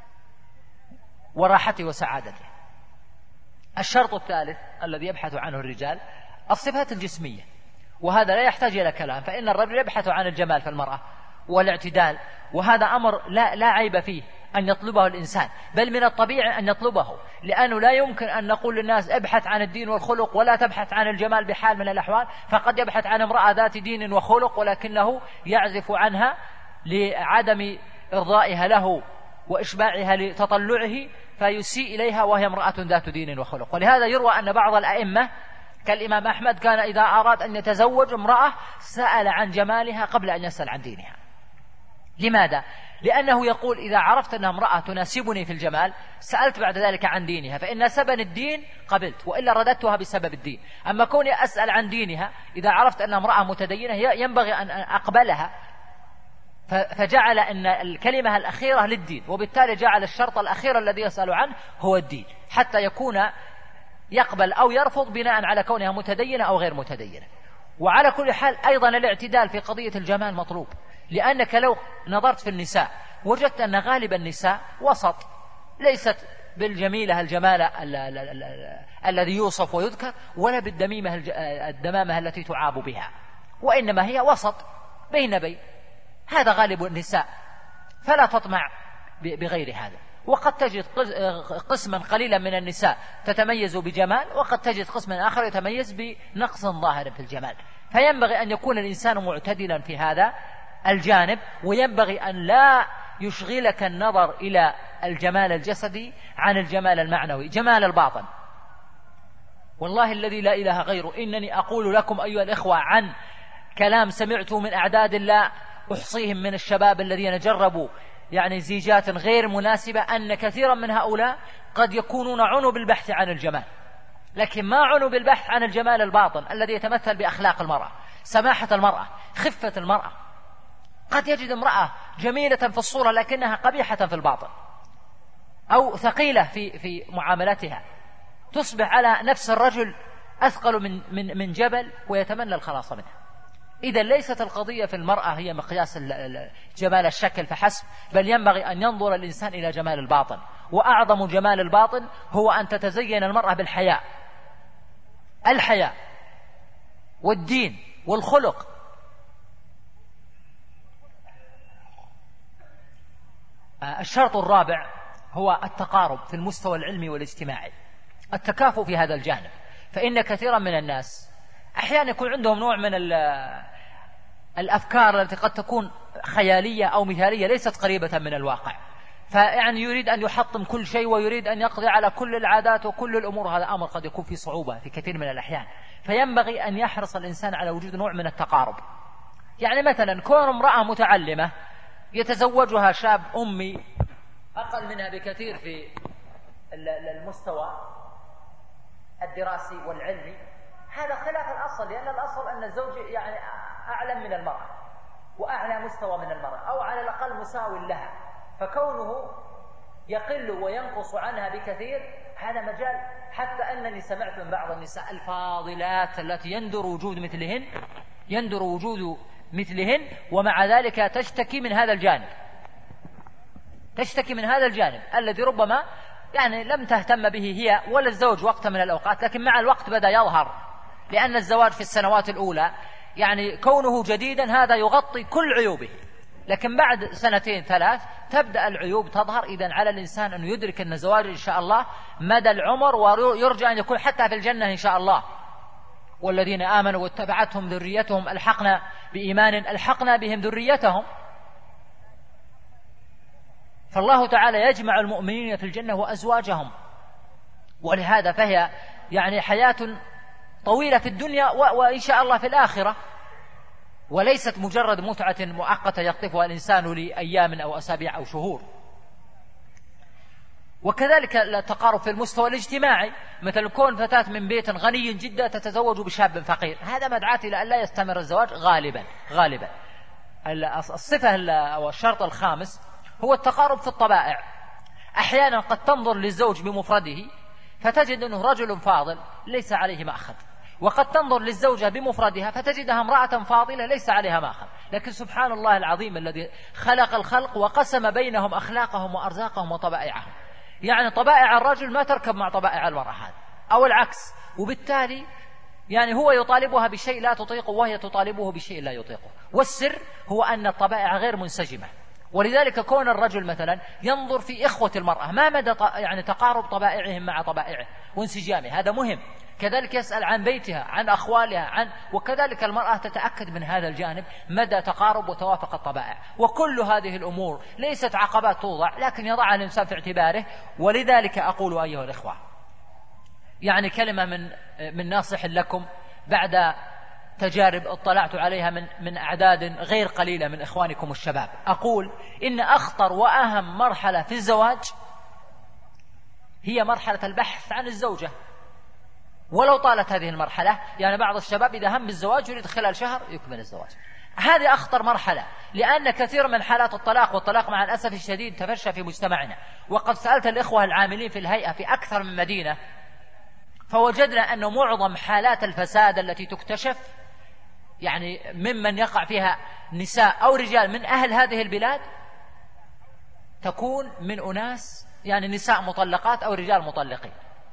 وراحته وسعادته. الشرط الثالث الذي يبحث عنه الرجال الصفات الجسمية، وهذا لا يحتاج إلى كلام، فإن الرجل يبحث عن الجمال في المرأة والاعتدال، وهذا أمر لا عيب فيه أن يطلبه الإنسان، بل من الطبيعي أن يطلبه، لأنه لا يمكن أن نقول للناس ابحث عن الدين والخلق ولا تبحث عن الجمال بحال من الأحوال. فقد يبحث عن امرأة ذات دين وخلق ولكنه يعزف عنها لعدم إرضائها له وإشباعها لتطلعه فيسيء إليها وهي امرأة ذات دين وخلق. ولهذا يروى أن بعض الأئمة كالإمام أحمد كان إذا أراد أن يتزوج امرأة سأل عن جمالها قبل أن يسأل عن دينها. لماذا؟ لأنه يقول إذا عرفت أنها امرأة تناسبني في الجمال سألت بعد ذلك عن دينها، فإن ناسبني الدين قبلت وإلا رددتها بسبب الدين. أما كوني أسأل عن دينها إذا عرفت أنها امرأة متدينة ينبغي أن أقبلها، فجعل أن الكلمة الأخيرة للدين، وبالتالي جعل الشرط الأخير الذي يسأل عنه هو الدين، حتى يكون يقبل أو يرفض بناء على كونها متدينة أو غير متدينة. وعلى كل حال أيضا الاعتدال في قضية الجمال مطلوب، لأنك لو نظرت في النساء وجدت أن غالب النساء وسط، ليست بالجميلة الجمال الذي يوصف ويذكر ولا بالدميمة الدمامة التي تعاب بها، وإنما هي وسط بين بين. هذا غالب النساء، فلا تطمع بغير هذا. وقد تجد قسما قليلا من النساء تتميز بجمال، وقد تجد قسما آخر يتميز بنقص ظاهر في الجمال. فينبغي أن يكون الإنسان معتدلا في هذا الجانب، وينبغي أن لا يشغلك النظر إلى الجمال الجسدي عن الجمال المعنوي، جمال الباطن. والله الذي لا إله غيره إنني أقول لكم أيها الإخوة عن كلام سمعته من أعداد لا أحصيهم من الشباب الذين جربوا يعني زيجات غير مناسبة، أن كثيرا من هؤلاء قد يكونون عنوا بالبحث عن الجمال، لكن ما عنوا بالبحث عن الجمال الباطن الذي يتمثل بأخلاق المرأة، سماحة المرأة، خفة المرأة. قد يجد امرأة جميلة في الصورة لكنها قبيحة في الباطن، أو ثقيلة في معاملتها، تصبح على نفس الرجل أثقل من جبل ويتمنى الخلاص منها. إذا ليست القضية في المرأة هي مقياس جمال الشكل فحسب، بل ينبغي أن ينظر الإنسان إلى جمال الباطن. وأعظم جمال الباطن هو أن تتزين المرأة بالحياء، الحياء والدين والخلق. الشرط الرابع هو التقارب في المستوى العلمي والاجتماعي، التكافؤ في هذا الجانب. فإن كثيرا من الناس أحيانا يكون عندهم نوع من الأفكار التي قد تكون خيالية أو مثالية ليست قريبة من الواقع، فيعني يريد أن يحطم كل شيء ويريد أن يقضي على كل العادات وكل الأمور. هذا أمر قد يكون فيه صعوبة في كثير من الأحيان. فينبغي أن يحرص الإنسان على وجود نوع من التقارب. يعني مثلا كون امرأة متعلمة يتزوجها شاب أمي أقل منها بكثير في المستوى الدراسي والعلمي، هذا خلاف الأصل، لأن الأصل أن الزوج يعني أعلم من المرأة وأعلى مستوى من المرأة، أو على الأقل مساو لها، فكونه يقل وينقص عنها بكثير هذا مجال. حتى أنني سمعت من بعض النساء الفاضلات التي يندر وجود مثلهن ومع ذلك تشتكي من هذا الجانب الذي ربما يعني لم تهتم به هي ولا الزوج وقت من الأوقات، لكن مع الوقت بدأ يظهر، لأن الزواج في السنوات الأولى يعني كونه جديدا هذا يغطي كل عيوبه، لكن بعد 2 3 تبدأ العيوب تظهر. إذن على الإنسان أن يدرك أن الزواج إن شاء الله مدى العمر، ويرجى أن يكون حتى في الجنة إن شاء الله. والذين آمنوا واتبعتهم ذريتهم ألحقنا بإيمان ألحقنا بهم ذريتهم. فالله تعالى يجمع المؤمنين في الجنة وأزواجهم، ولهذا فهي يعني حياة طويلة في الدنيا وإن شاء الله في الآخرة، وليست مجرد متعة مؤقتة يقطفها الإنسان لأيام أو أسابيع أو شهور. وكذلك التقارب في المستوى الاجتماعي، مثل كون فتاة من بيت غني جدا تتزوج بشاب فقير، هذا مدعاة إلى أن لا يستمر الزواج غالبا. الصفة أو الشرط الخامس هو التقارب في الطبائع. أحيانا قد تنظر للزوج بمفرده فتجد أنه رجل فاضل ليس عليه مأخذ، وقد تنظر للزوجة بمفردها فتجدها امرأة فاضلة ليس عليها مأخذ. لكن سبحان الله العظيم الذي خلق الخلق وقسم بينهم أخلاقهم وأرزاقهم وطبائعهم، يعني طبائع الرجل ما تركب مع طبائع المرأة هذا أو العكس، وبالتالي يعني هو يطالبها بشيء لا تطيقه وهي تطالبه بشيء لا يطيقه. والسر هو أن الطبائع غير منسجمة، ولذلك كون الرجل مثلا ينظر في إخوة المرأة ما مدى يعني تقارب طبائعهم مع طبائعه وانسجامه، هذا مهم. كذلك يسأل عن بيتها، عن أخوالها، وكذلك المرأة تتأكد من هذا الجانب مدى تقارب وتوافق الطبائع. وكل هذه الأمور ليست عقبات توضع، لكن يضعها الإنسان في اعتباره. ولذلك أقول أيها الإخوة، يعني كلمة من ناصح لكم بعد تجارب اطلعت عليها من أعداد غير قليلة من إخوانكم الشباب، أقول إن أخطر وأهم مرحلة في الزواج هي مرحلة البحث عن الزوجة. ولو طالت هذه المرحلة، يعني بعض الشباب إذا هم بالزواج يريد خلال شهر يكمل الزواج، هذه أخطر مرحلة، لأن كثير من حالات الطلاق والطلاق مع الأسف الشديد تفشى في مجتمعنا. وقد سألت الإخوة العاملين في الهيئة في أكثر من مدينة، فوجدنا أن معظم حالات الفساد التي تكتشف يعني ممن يقع فيها نساء أو رجال من أهل هذه البلاد تكون من أناس يعني نساء مطلقات أو رجال مطلقين.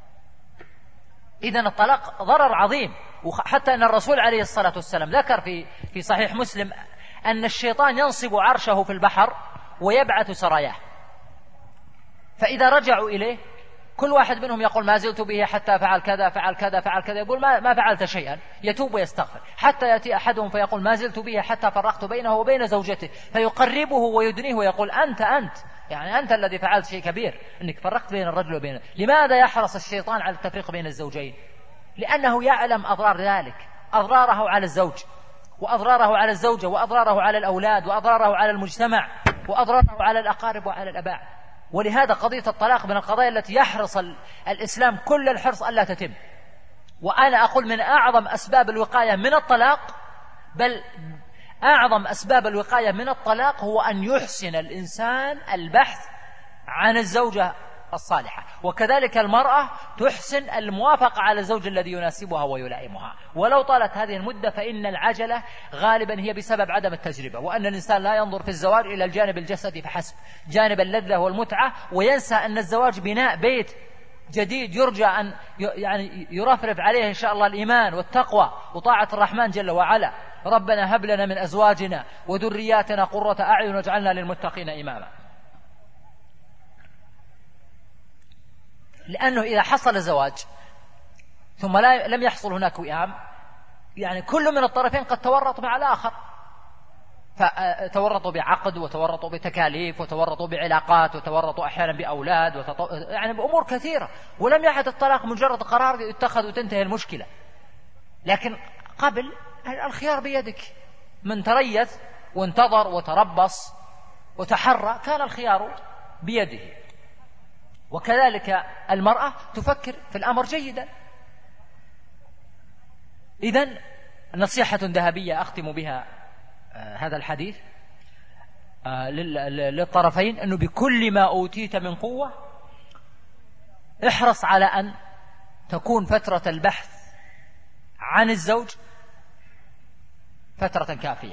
إذن الطلاق ضرر عظيم، وحتى أن الرسول عليه الصلاة والسلام ذكر في صحيح مسلم أن الشيطان ينصب عرشه في البحر ويبعث سراياه، فإذا رجعوا إليه كل واحد منهم يقول ما زلت به حتى فعل كذا فعل كذا فعل كذا، يقول ما فعلت شيئا، يتوب ويستغفر، حتى يأتي أحدهم فيقول ما زلت به حتى فرقت بينه وبين زوجته، فيقربه ويدنيه ويقول أنت يعني أنت الذي فعلت شيء كبير، أنك فرقت بين الرجل وبينه. لماذا يحرص الشيطان على التفريق بين الزوجين؟ لأنه يعلم أضرار ذلك، أضراره على الزوج وأضراره على الزوجة وأضراره على الأولاد وأضراره على المجتمع وأضراره على الأقارب وعلى الأباء. ولهذا قضية الطلاق من القضايا التي يحرص الإسلام كل الحرص ألا تتم. وأنا أقول من أعظم أسباب الوقاية من الطلاق، بل أعظم أسباب الوقاية من الطلاق هو أن يحسن الإنسان البحث عن الزوجة الصالحة، وكذلك المرأة تحسن الموافقة على الزوج الذي يناسبها ويلائمها. ولو طالت هذه المدة فإن العجلة غالبا هي بسبب عدم التجربة، وأن الإنسان لا ينظر في الزواج إلى الجانب الجسدي فحسب، جانب اللذة والمتعة، وينسى أن الزواج بناء بيت جديد يرجى أن يعني يرفرف عليه إن شاء الله الإيمان والتقوى وطاعة الرحمن جل وعلا. ربنا هب لنا من أزواجنا وذرياتنا قرة أعين واجعلنا للمتقين إماما. لأنه إذا حصل زواج ثم لم يحصل هناك وئام، يعني كل من الطرفين قد تورط مع الآخر، فتورطوا بعقد وتورطوا بتكاليف وتورطوا بعلاقات وتورطوا أحيانا بأولاد يعني بأمور كثيرة. ولم يعد الطلاق مجرد قرار يتخذ وتنتهي المشكلة، لكن قبل الخيار بيدك، من تريث وانتظر وتربص وتحرى كان الخيار بيده. وكذلك المرأة تفكر في الأمر جيدا. إذن نصيحة ذهبية أختم بها هذا الحديث للطرفين، أنه بكل ما أوتيت من قوة احرص على أن تكون فترة البحث عن الزوج فترة كافية،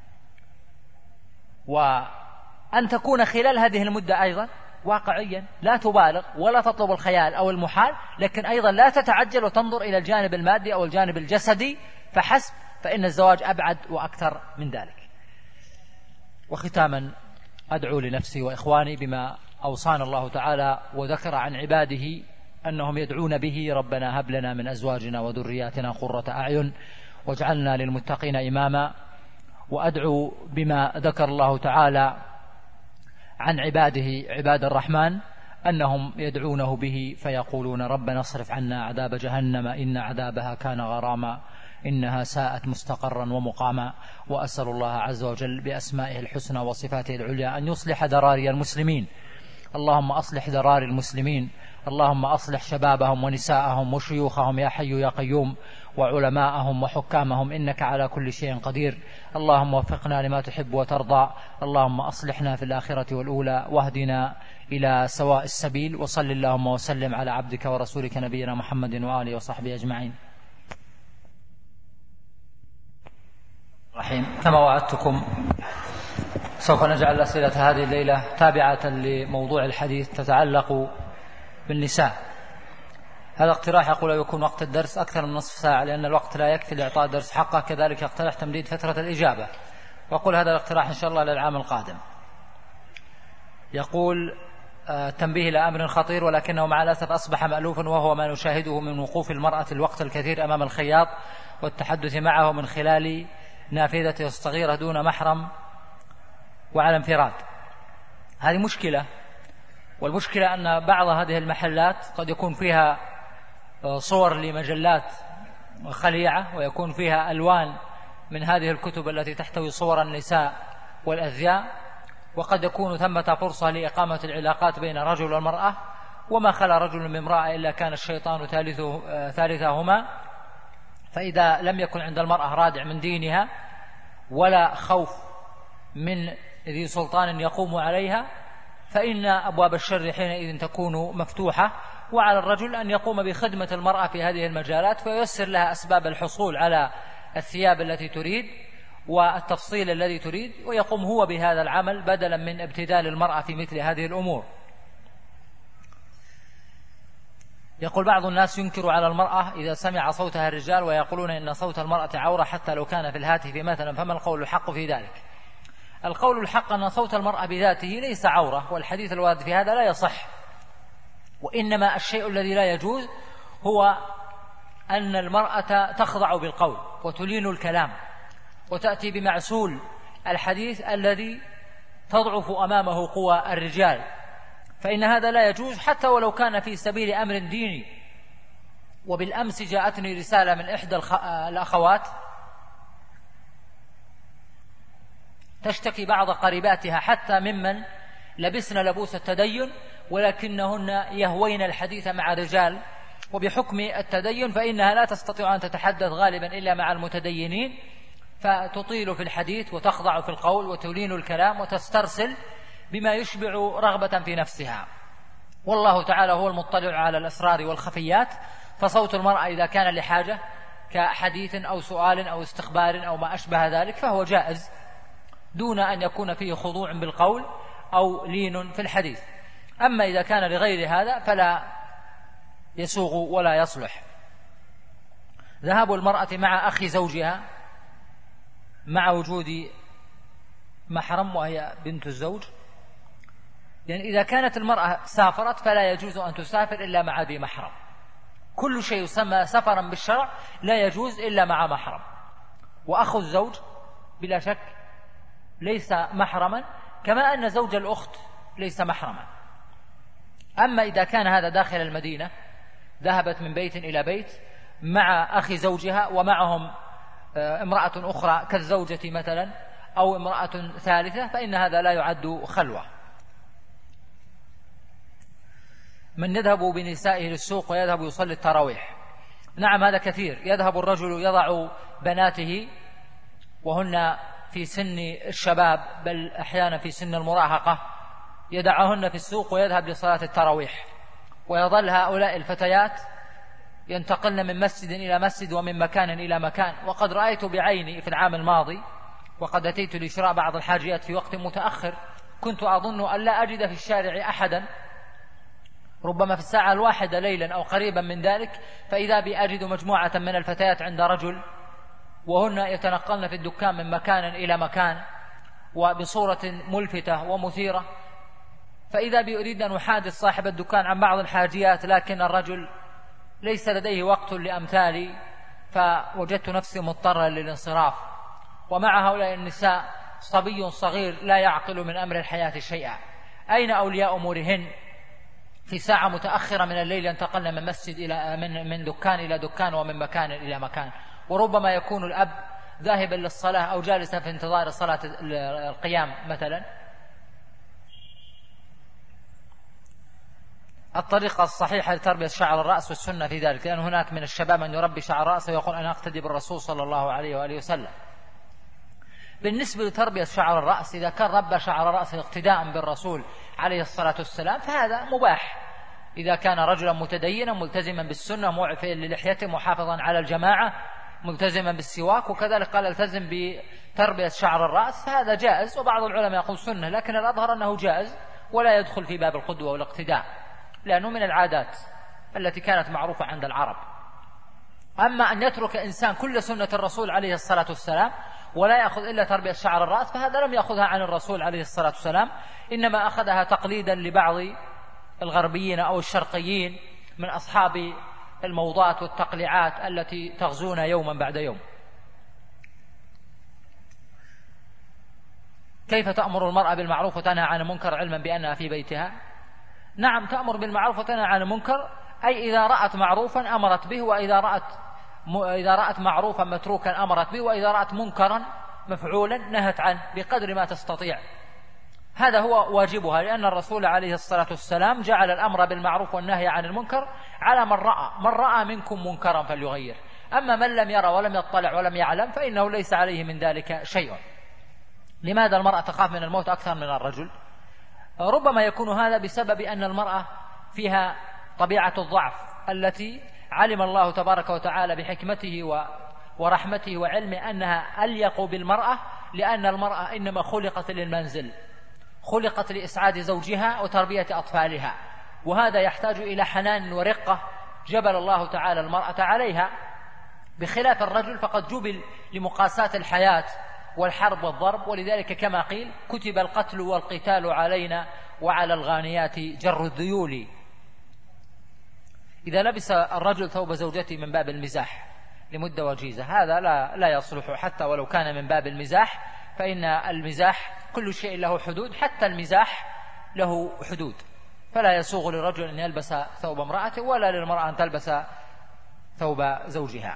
وأن تكون خلال هذه المدة أيضا واقعيا، لا تبالغ ولا تطلب الخيال أو المحال، لكن أيضا لا تتعجل وتنظر إلى الجانب المادي أو الجانب الجسدي فحسب، فإن الزواج أبعد وأكثر من ذلك. وختاما أدعو لنفسي وإخواني بما أوصانا الله تعالى وذكر عن عباده أنهم يدعون به: ربنا هب لنا من أزواجنا وذرياتنا قرة أعين واجعلنا للمتقين إماما. وأدعو بما ذكر الله تعالى عن عباده عباد الرحمن أنهم يدعونه به فيقولون: ربنا اصرف عنا عذاب جهنم إن عذابها كان غراما إنها ساءت مستقرا ومقاما. وأسأل الله عز وجل بأسمائه الحسنى وصفاته العليا أن يصلح ذراري المسلمين. اللهم أصلح ذراري المسلمين، اللهم أصلح شبابهم ونساءهم وشيوخهم يا حي يا قيوم، وعلماءهم وحكامهم، إنك على كل شيء قدير. اللهم وفقنا لما تحب وترضى. اللهم أصلحنا في الآخرة والأولى واهدنا إلى سواء السبيل. وصل اللهم وسلم على عبدك ورسولك نبينا محمد وآله وصحبه أجمعين. رحيم. كما وعدتكم سوف نجعل أسئلة هذه الليلة تابعة لموضوع الحديث تتعلق بالنساء. هذا اقتراح يقول يكون وقت الدرس أكثر من نصف ساعة لأن الوقت لا يكفي لإعطاء الدرس حقه، كذلك يقترح تمديد فترة الإجابة، وأقول هذا الاقتراح إن شاء الله للعام القادم. يقول تنبيه لأمر خطير ولكنه مع الأسف أصبح مألوفا، وهو ما نشاهده من وقوف المرأة الوقت الكثير أمام الخياط والتحدث معه من خلال نافذته الصغيرة دون محرم وعلى انفراد. هذه مشكلة، والمشكلة أن بعض هذه المحلات قد يكون فيها صور لمجلات خليعة، ويكون فيها ألوان من هذه الكتب التي تحتوي صور النساء والأزياء، وقد يكون ثمة فرصة لإقامة العلاقات بين الرجل والمرأة، وما خلا رجل من امرأة إلا كان الشيطان ثالثهما. فإذا لم يكن عند المرأة رادع من دينها ولا خوف من ذي سلطان يقوم عليها، فإن أبواب الشر حينئذ تكون مفتوحة، وعلى الرجل أن يقوم بخدمة المرأة في هذه المجالات فييسر لها أسباب الحصول على الثياب التي تريد والتفصيل الذي تريد، ويقوم هو بهذا العمل بدلا من ابتذال المرأة في مثل هذه الأمور. يقول بعض الناس ينكر على المرأة إذا سمع صوتها الرجال ويقولون إن صوت المرأة عورة حتى لو كان في الهاتف مثلا، فما القول الحق في ذلك؟ القول الحق أن صوت المرأة بذاته ليس عورة، والحديث الوارد في هذا لا يصح، وإنما الشيء الذي لا يجوز هو أن المرأة تخضع بالقول وتلين الكلام وتأتي بمعسول الحديث الذي تضعف أمامه قوى الرجال، فإن هذا لا يجوز حتى ولو كان في سبيل أمر ديني. وبالأمس جاءتني رسالة من إحدى الأخوات تشتكي بعض قريباتها حتى ممن لبسن لبوس التدين ولكنهن يهوين الحديث مع رجال، وبحكم التدين فإنها لا تستطيع أن تتحدث غالبا إلا مع المتدينين، فتطيل في الحديث وتخضع في القول وتلين الكلام وتسترسل بما يشبع رغبة في نفسها. والله تعالى هو المطلع على الأسرار والخفيات، فصوت المرأة إذا كان لحاجة كحديث أو سؤال أو استخبار أو ما أشبه ذلك فهو جائز دون أن يكون فيه خضوع بالقول أو لين في الحديث. أما إذا كان لغير هذا فلا يسوغ ولا يصلح. ذهاب المرأة مع أخي زوجها مع وجود محرم وهي بنت الزوج، يعني إذا كانت المرأة سافرت فلا يجوز أن تسافر إلا مع ذي محرم. كل شيء يسمى سفرا بالشرع لا يجوز إلا مع محرم، وأخو الزوج بلا شك ليس محرما، كما أن زوج الأخت ليس محرما. أما إذا كان هذا داخل المدينة ذهبت من بيت إلى بيت مع أخي زوجها ومعهم امرأة أخرى كالزوجة مثلا أو امرأة ثالثة فإن هذا لا يعد خلوة. من يذهب بنسائه للسوق ويذهب يصلي التراويح، نعم هذا كثير. يذهب الرجل يضع بناته وهن في سن الشباب بل أحيانا في سن المراهقة، يدعهن في السوق ويذهب لصلاة التراويح، ويظل هؤلاء الفتيات ينتقلن من مسجد إلى مسجد ومن مكان إلى مكان. وقد رأيت بعيني في العام الماضي وقد أتيت لشراء بعض الحاجيات في وقت متأخر، كنت أظن أن لا أجد في الشارع أحدا، ربما في الساعة 1 ليلا أو قريبا من ذلك، فإذا بي أجد مجموعة من الفتيات عند رجل وهن يتنقلن في الدكان من مكان إلى مكان وبصورة ملفتة ومثيرة، فإذا بيريد أن يحادث صاحب الدكان عن بعض الحاجيات، لكن الرجل ليس لديه وقت لأمثالي، فوجدت نفسي مضطرا للانصراف. ومع هؤلاء النساء صبي صغير لا يعقل من أمر الحياة شيئا، أين أولياء أمورهن في ساعة متأخرة من الليل ينتقلن من مسجد إلى من دكان إلى دكان ومن مكان إلى مكان، وربما يكون الأب ذاهبا للصلاة أو جالسا في انتظار صلاة القيام مثلا. الطريقة الصحيحة لتربية شعر الرأس والسنة في ذلك، لأن هناك من الشباب من يربي شعر رأسه ويقول أنا أقتدي بالرسول صلى الله عليه وآله وسلم. بالنسبة لتربية شعر الرأس، إذا كان ربى شعر رأسه اقتداء بالرسول عليه الصلاة والسلام فهذا مباح، إذا كان رجلا متدينا ملتزما بالسنة معفيا للحيته محافظا على الجماعة ملتزما بالسواك، وكذلك قال التزم بتربية شعر الرأس، فهذا جائز. وبعض العلماء يقول سنة، لكن الأظهر أنه جائز ولا يدخل في باب القدوة والاقتداء، لأنه من العادات التي كانت معروفة عند العرب. أما أن يترك إنسان كل سنة الرسول عليه الصلاة والسلام ولا يأخذ إلا تربية شعر الرأس، فهذا لم يأخذها عن الرسول عليه الصلاة والسلام، إنما أخذها تقليدا لبعض الغربيين أو الشرقيين من أصحاب الموضات والتقليعات التي تغزون يوما بعد يوم. كيف تأمر المرأة بالمعروف وتنهى عن المنكر علما بأنها في بيتها؟ نعم، تأمر بالمعروف وتنهى عن المنكر، أي إذا رأت معروفا أمرت به، وإذا رأت معروفا متروكا أمرت به، وإذا رأت منكرا مفعولا نهت عنه بقدر ما تستطيع. هذا هو واجبها، لأن الرسول عليه الصلاة والسلام جعل الأمر بالمعروف والنهي عن المنكر على من رأى منكم منكرا فليغير، أما من لم يرى ولم يطلع ولم يعلم فإنه ليس عليه من ذلك شيء. لماذا المرأة تخاف من الموت أكثر من الرجل؟ ربما يكون هذا بسبب أن المرأة فيها طبيعة الضعف التي علم الله تبارك وتعالى بحكمته ورحمته وعلمه أنها أليق بالمرأة، لأن المرأة إنما خلقت للمنزل، خلقت لإسعاد زوجها وتربية أطفالها، وهذا يحتاج إلى حنان ورقة جبل الله تعالى المرأة عليها، بخلاف الرجل فقد جبل لمقاساة الحياة والحرب والضرب. ولذلك كما قيل كتب القتل والقتال علينا وعلى الغانيات جر الذيول. إذا لبس الرجل ثوب زوجته من باب المزاح لمدة وجيزة هذا لا يصلح، حتى ولو كان من باب المزاح، فإن المزاح كل شيء له حدود، حتى المزاح له حدود، فلا يسوغ للرجل أن يلبس ثوب امرأته ولا للمرأة أن تلبس ثوب زوجها.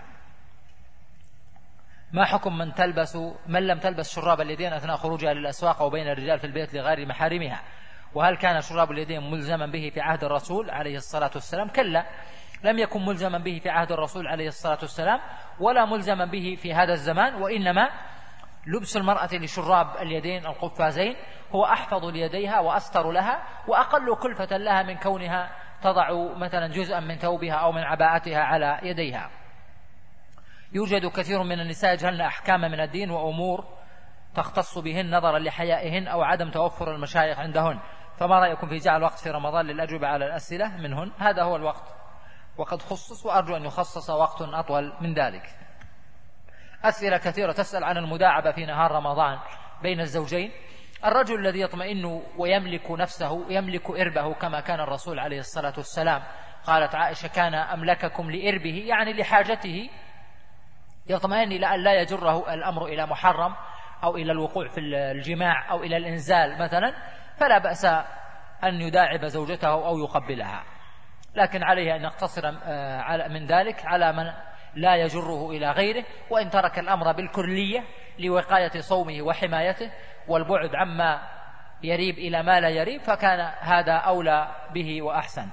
ما حكم من لم تلبس شراب اليدين أثناء خروجها للأسواق أو بين الرجال في البيت لغير محارمها؟ وهل كان شراب اليدين ملزما به في عهد الرسول عليه الصلاة والسلام؟ كلا، لم يكن ملزما به في عهد الرسول عليه الصلاة والسلام ولا ملزما به في هذا الزمان، وإنما لبس المرأة لشراب اليدين القفازين هو أحفظ ليديها وأستر لها وأقل كلفة لها من كونها تضع مثلا جزءا من ثوبها أو من عباءتها على يديها. يوجد كثير من النساء يجهلن أحكام من الدين وأمور تختص بهن نظرا لحيائهن أو عدم توفر المشايخ عندهن، فما رأيكم في جعل وقت في رمضان للأجوبة على الأسئلة منهن؟ هذا هو الوقت وقد خصص، وأرجو أن يخصص وقت أطول من ذلك. أسئلة كثيرة تسأل عن المداعبة في نهار رمضان بين الزوجين. الرجل الذي يطمئن ويملك نفسه يملك إربه كما كان الرسول عليه الصلاة والسلام، قالت عائشة كان أملككم لإربه، يعني لحاجته، يطمئن إلى أن لا يجره الأمر إلى محرم أو إلى الوقوع في الجماع أو إلى الإنزال مثلا، فلا بأس أن يداعب زوجته أو يقبلها، لكن عليه أن يقتصر من ذلك على من لا يجره إلى غيره، وإن ترك الأمر بالكلية لوقاية صومه وحمايته والبعد عما يريب إلى ما لا يريب فكان هذا أولى به وأحسن.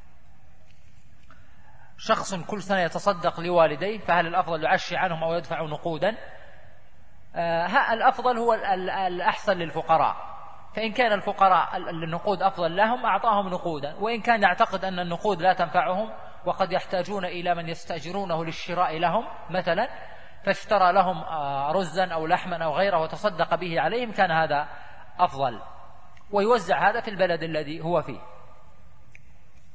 شخص كل سنة يتصدق لوالديه، فهل الأفضل يعشي عنهم أو يدفع نقودا؟ الأفضل هو الأحسن للفقراء، فإن كان الفقراء النقود أفضل لهم أعطاهم نقودا، وإن كان يعتقد أن النقود لا تنفعهم وقد يحتاجون إلى من يستأجرونه للشراء لهم مثلا، فاشترى لهم رزا أو لحما أو غيره وتصدق به عليهم، كان هذا أفضل، ويوزع هذا في البلد الذي هو فيه.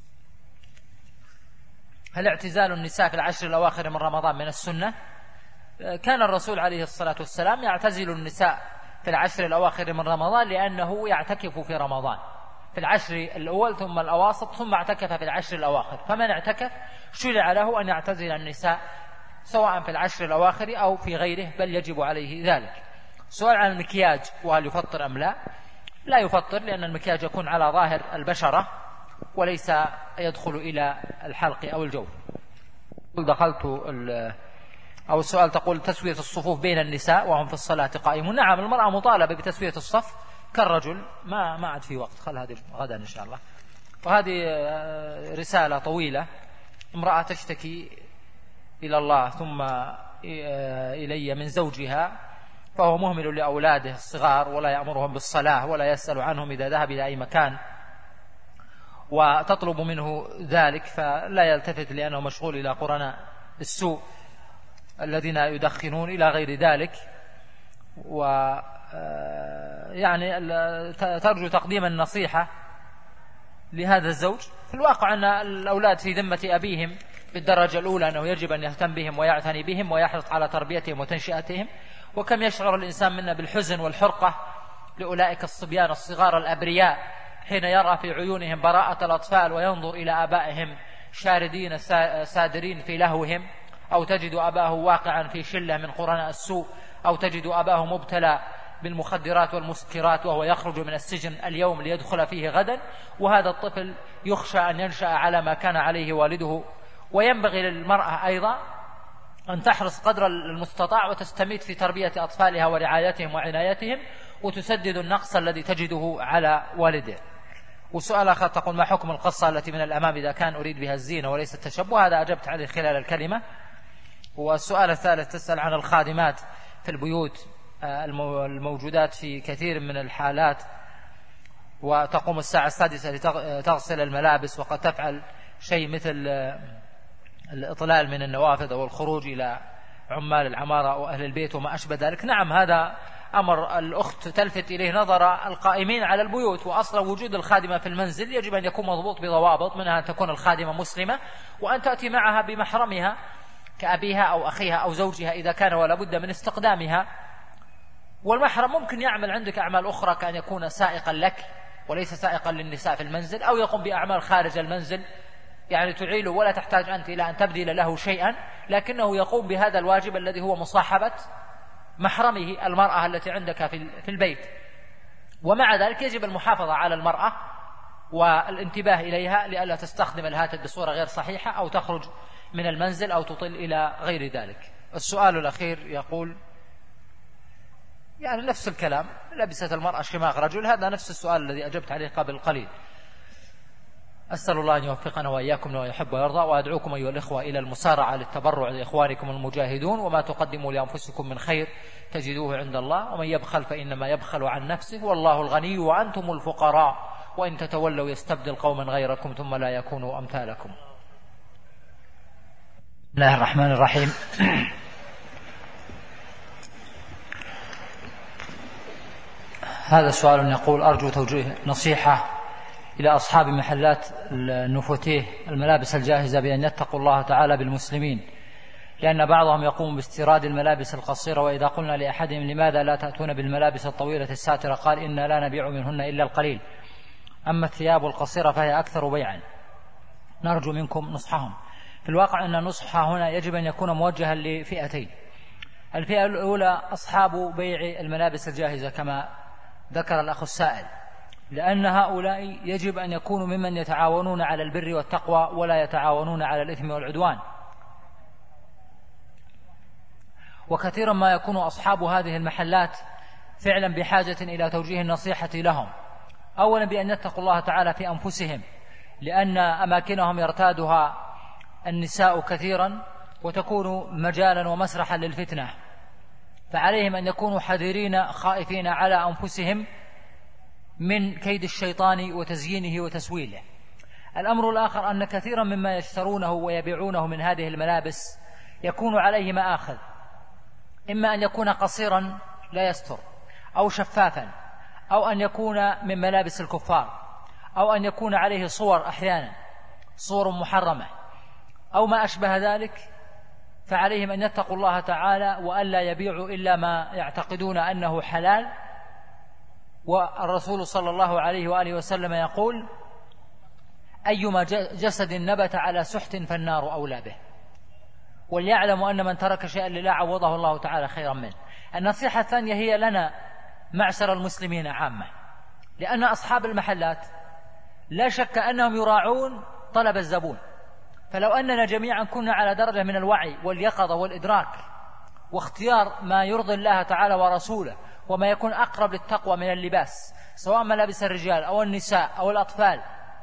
هل اعتزال النساء في العشر الأواخر من رمضان من السنة؟ كان الرسول عليه الصلاة والسلام يعتزل النساء في العشر الأواخر من رمضان لأنه يعتكف في رمضان في العشر الأول ثم الأواسط ثم اعتكف في العشر الأواخر. فمن اعتكف شرع له أن يعتزل النساء سواء في العشر الأواخر أو في غيره، بل يجب عليه ذلك. سؤال عن المكياج وهل يفطر أم لا؟ لا يفطر، لأن المكياج يكون على ظاهر البشرة وليس يدخل إلى الحلق أو الجوف. أو السؤال تقول تسوية الصفوف بين النساء وهم في الصلاة قائمون. نعم، المرأة مطالبة بتسوية الصف كالرجل، ما عاد في وقت، خل هذه غدا إن شاء الله. وهذه رسالة طويلة، امرأة تشتكي إلى الله ثم إلي من زوجها، فهو مهمل لأولاده الصغار ولا يأمرهم بالصلاة ولا يسأل عنهم إذا ذهب إلى أي مكان، وتطلب منه ذلك فلا يلتفت لأنه مشغول إلى قرناء السوء الذين يدخنون إلى غير ذلك. يعني ترجو تقديم النصيحة لهذا الزوج. في الواقع أن الأولاد في ذمة أبيهم بالدرجة الأولى، أنه يجب أن يهتم بهم ويعتني بهم ويحرص على تربيتهم وتنشئتهم. وكم يشعر الإنسان منا بالحزن والحرقة لأولئك الصبيان الصغار الأبرياء حين يرى في عيونهم براءة الأطفال وينظر إلى آبائهم شاردين سادرين في لهوهم، أو تجد أباه واقعا في شلة من قرناء السوء، أو تجد أباه مبتلى بالمخدرات والمسكرات وهو يخرج من السجن اليوم ليدخل فيه غدا. وهذا الطفل يخشى أن ينشأ على ما كان عليه والده. وينبغي للمرأة أيضا أن تحرص قدر المستطاع وتستميت في تربية أطفالها ورعايتهم وعنايتهم، وتسدد النقص الذي تجده على والده. وسؤال آخر تقول ما حكم القصة التي من الأمام إذا كان أريد بها الزينة وليس التشبه؟ هذا أجبت عليه خلال الكلمة. والسؤال الثالث تسأل عن الخادمات في البيوت الموجودات في كثير من الحالات، وتقوم الساعة 6 لتغسل الملابس وقد تفعل شيء مثل الإطلال من النوافذ أو الخروج إلى عمال العمارة أو أهل البيت وما أشبه ذلك. نعم، هذا أمر الأخت تلفت إليه نظر القائمين على البيوت. وأصلا وجود الخادمة في المنزل يجب أن يكون مضبوط بضوابط، منها أن تكون الخادمة مسلمة، وأن تأتي معها بمحرمها كأبيها أو أخيها أو زوجها إذا كان ولا بد من استخدامها. والمحرم ممكن يعمل عندك أعمال أخرى، كأن يكون سائقا لك وليس سائقا للنساء في المنزل، أو يقوم بأعمال خارج المنزل يعني تعيله ولا تحتاج أنت إلى أن تبذل له شيئا، لكنه يقوم بهذا الواجب الذي هو مصاحبة محرمه المرأة التي عندك في البيت. ومع ذلك يجب المحافظة على المرأة والانتباه إليها لئلا تستخدم الهاتف بصورة غير صحيحة أو تخرج من المنزل أو تطل إلى غير ذلك. السؤال الأخير يقول يعني نفس الكلام، لبست المرأة شماغ رجل، هذا نفس السؤال الذي أجبت عليه قبل قليل. أسأل الله أن يوفقنا وإياكم لما يحب ويرضى. وأدعوكم أيها الإخوة إلى المسارعة للتبرع لإخوانكم المجاهدون، وما تقدموا لأنفسكم من خير تجدوه عند الله. ومن يبخل فإنما يبخل عن نفسه، والله الغني وأنتم الفقراء، وإن تتولوا يستبدل قوما غيركم ثم لا يكونوا أمثالكم. بسم الله الرحمن الرحيم. هذا سؤال يقول أرجو توجيه نصيحة إلى أصحاب محلات النفوتيه الملابس الجاهزة بأن يتقوا الله تعالى بالمسلمين، لأن بعضهم يقوم باستيراد الملابس القصيرة، وإذا قلنا لأحدهم لماذا لا تأتون بالملابس الطويلة الساترة قال إنا لا نبيع منهن إلا القليل، أما الثياب القصيرة فهي أكثر بيعا. نرجو منكم نصحهم. في الواقع أن النصح هنا يجب أن يكون موجها لفئتين. الفئة الأولى أصحاب بيع الملابس الجاهزة كما ذكر الأخ السائل، لأن هؤلاء يجب أن يكونوا ممن يتعاونون على البر والتقوى ولا يتعاونون على الإثم والعدوان. وكثيرا ما يكون أصحاب هذه المحلات فعلا بحاجة إلى توجيه النصيحة لهم، أولا بأن يتقوا الله تعالى في أنفسهم، لأن أماكنهم يرتادها النساء كثيرا وتكون مجالا ومسرحا للفتنة، فعليهم أن يكونوا حذرين خائفين على أنفسهم من كيد الشيطان وتزيينه وتسويله. الأمر الآخر أن كثيرا مما يشترونه ويبيعونه من هذه الملابس يكون عليه مآخذ، إما أن يكون قصيرا لا يستر، أو شفافا، أو أن يكون من ملابس الكفار، أو أن يكون عليه صور أحيانا صور محرمة أو ما أشبه ذلك، فعليهم أن يتقوا الله تعالى وألا يبيعوا إلا ما يعتقدون أنه حلال. والرسول صلى الله عليه وآله وسلم يقول: أيما جسد نبت على سحت فالنار أولى به. وليعلموا أن من ترك شيئا لله عوضه الله تعالى خيرا منه. النصيحة الثانية هي لنا معشر المسلمين عامة، لأن أصحاب المحلات لا شك أنهم يراعون طلب الزبون، فلو أننا جميعا كنا على درجة من الوعي واليقظة والإدراك واختيار ما يرضي الله تعالى ورسوله وما يكون أقرب للتقوى من اللباس، سواء ملابس الرجال أو النساء أو الأطفال،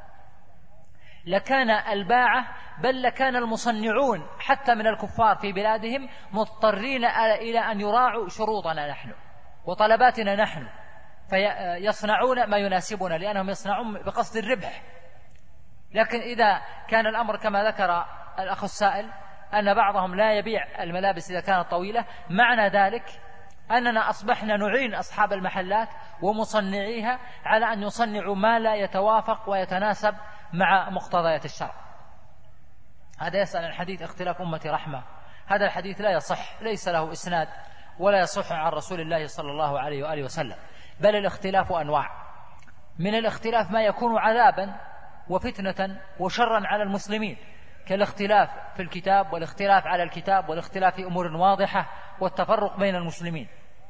لكان الباعة بل لكان المصنعون حتى من الكفار في بلادهم مضطرين إلى أن يراعوا شروطنا نحن وطلباتنا نحن، فيصنعون ما يناسبنا لأنهم يصنعون بقصد الربح. لكن إذا كان الأمر كما ذكر الأخ السائل أن بعضهم لا يبيع الملابس إذا كانت طويلة، معنى ذلك أننا أصبحنا نعين أصحاب المحلات ومصنعيها على أن يصنعوا ما لا يتوافق ويتناسب مع مقتضيات الشرع. هذا يسأل عن حديث اختلاف أمتي رحمة. هذا الحديث لا يصح، ليس له إسناد ولا يصح عن رسول الله صلى الله عليه وآله وسلم، بل الاختلاف أنواع. من الاختلاف ما يكون عذابا وفتنة وشرا على المسلمين، كالاختلاف في الكتاب والاختلاف على الكتاب والاختلاف في أمور واضحة والتفرق بين المسلمين.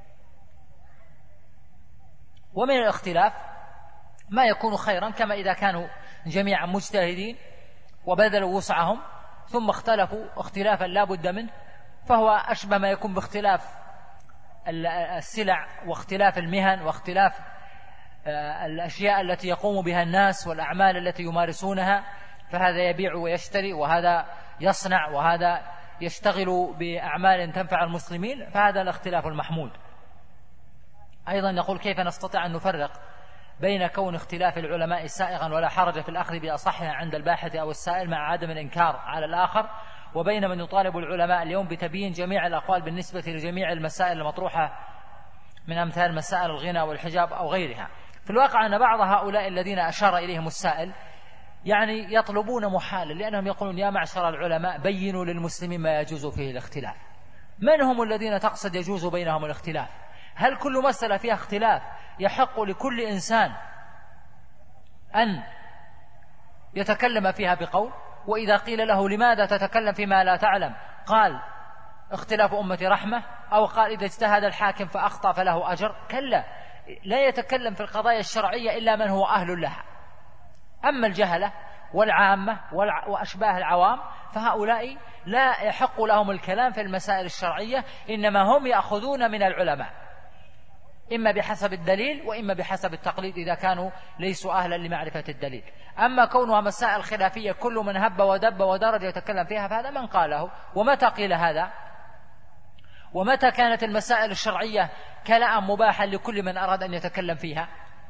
ومن الاختلاف ما يكون خيرا، كما إذا كانوا جميعا مجتهدين وبذلوا وسعهم ثم اختلفوا اختلافا لا بد منه، فهو أشبه ما يكون باختلاف السلع واختلاف المهن واختلاف الأشياء التي يقوم بها الناس والأعمال التي يمارسونها، فهذا يبيع ويشتري وهذا يصنع وهذا يشتغل بأعمال تنفع المسلمين، فهذا الاختلاف المحمود. أيضا يقول: كيف نستطيع أن نفرق بين كون اختلاف العلماء سائغا ولا حرج في الأخذ بأصحها عند الباحث أو السائل مع عدم الإنكار على الآخر، وبين من يطالب العلماء اليوم بتبيين جميع الأقوال بالنسبة لجميع المسائل المطروحة من أمثال مسائل الغنى والحجاب أو غيرها؟ في الواقع أن بعض هؤلاء الذين أشار إليهم السائل يعني يطلبون محالا، لأنهم يقولون: يا معشر العلماء بينوا للمسلمين ما يجوز فيه الاختلاف. من هم الذين تقصد يجوز بينهم الاختلاف؟ هل كل مسألة فيها اختلاف يحق لكل إنسان أن يتكلم فيها بقول؟ وإذا قيل له: لماذا تتكلم فيما لا تعلم؟ قال: اختلاف أمتي رحمة، أو قال: إذا اجتهد الحاكم فأخطأ فله أجر. كلا، لا يتكلم في القضايا الشرعية إلا من هو أهل لها. أما الجهلة والعامة وأشباه العوام فهؤلاء لا يحق لهم الكلام في المسائل الشرعية، إنما هم يأخذون من العلماء إما بحسب الدليل وإما بحسب التقليد إذا كانوا ليسوا أهلا لمعرفة الدليل. أما كونها مسائل خلافية كل من هب ودب ودرج يتكلم فيها فهذا من قاله. ومتى قيل هذا؟ ومتى كانت المسائل الشرعية كلام مباحا لكل من أراد أن يتكلم فيها؟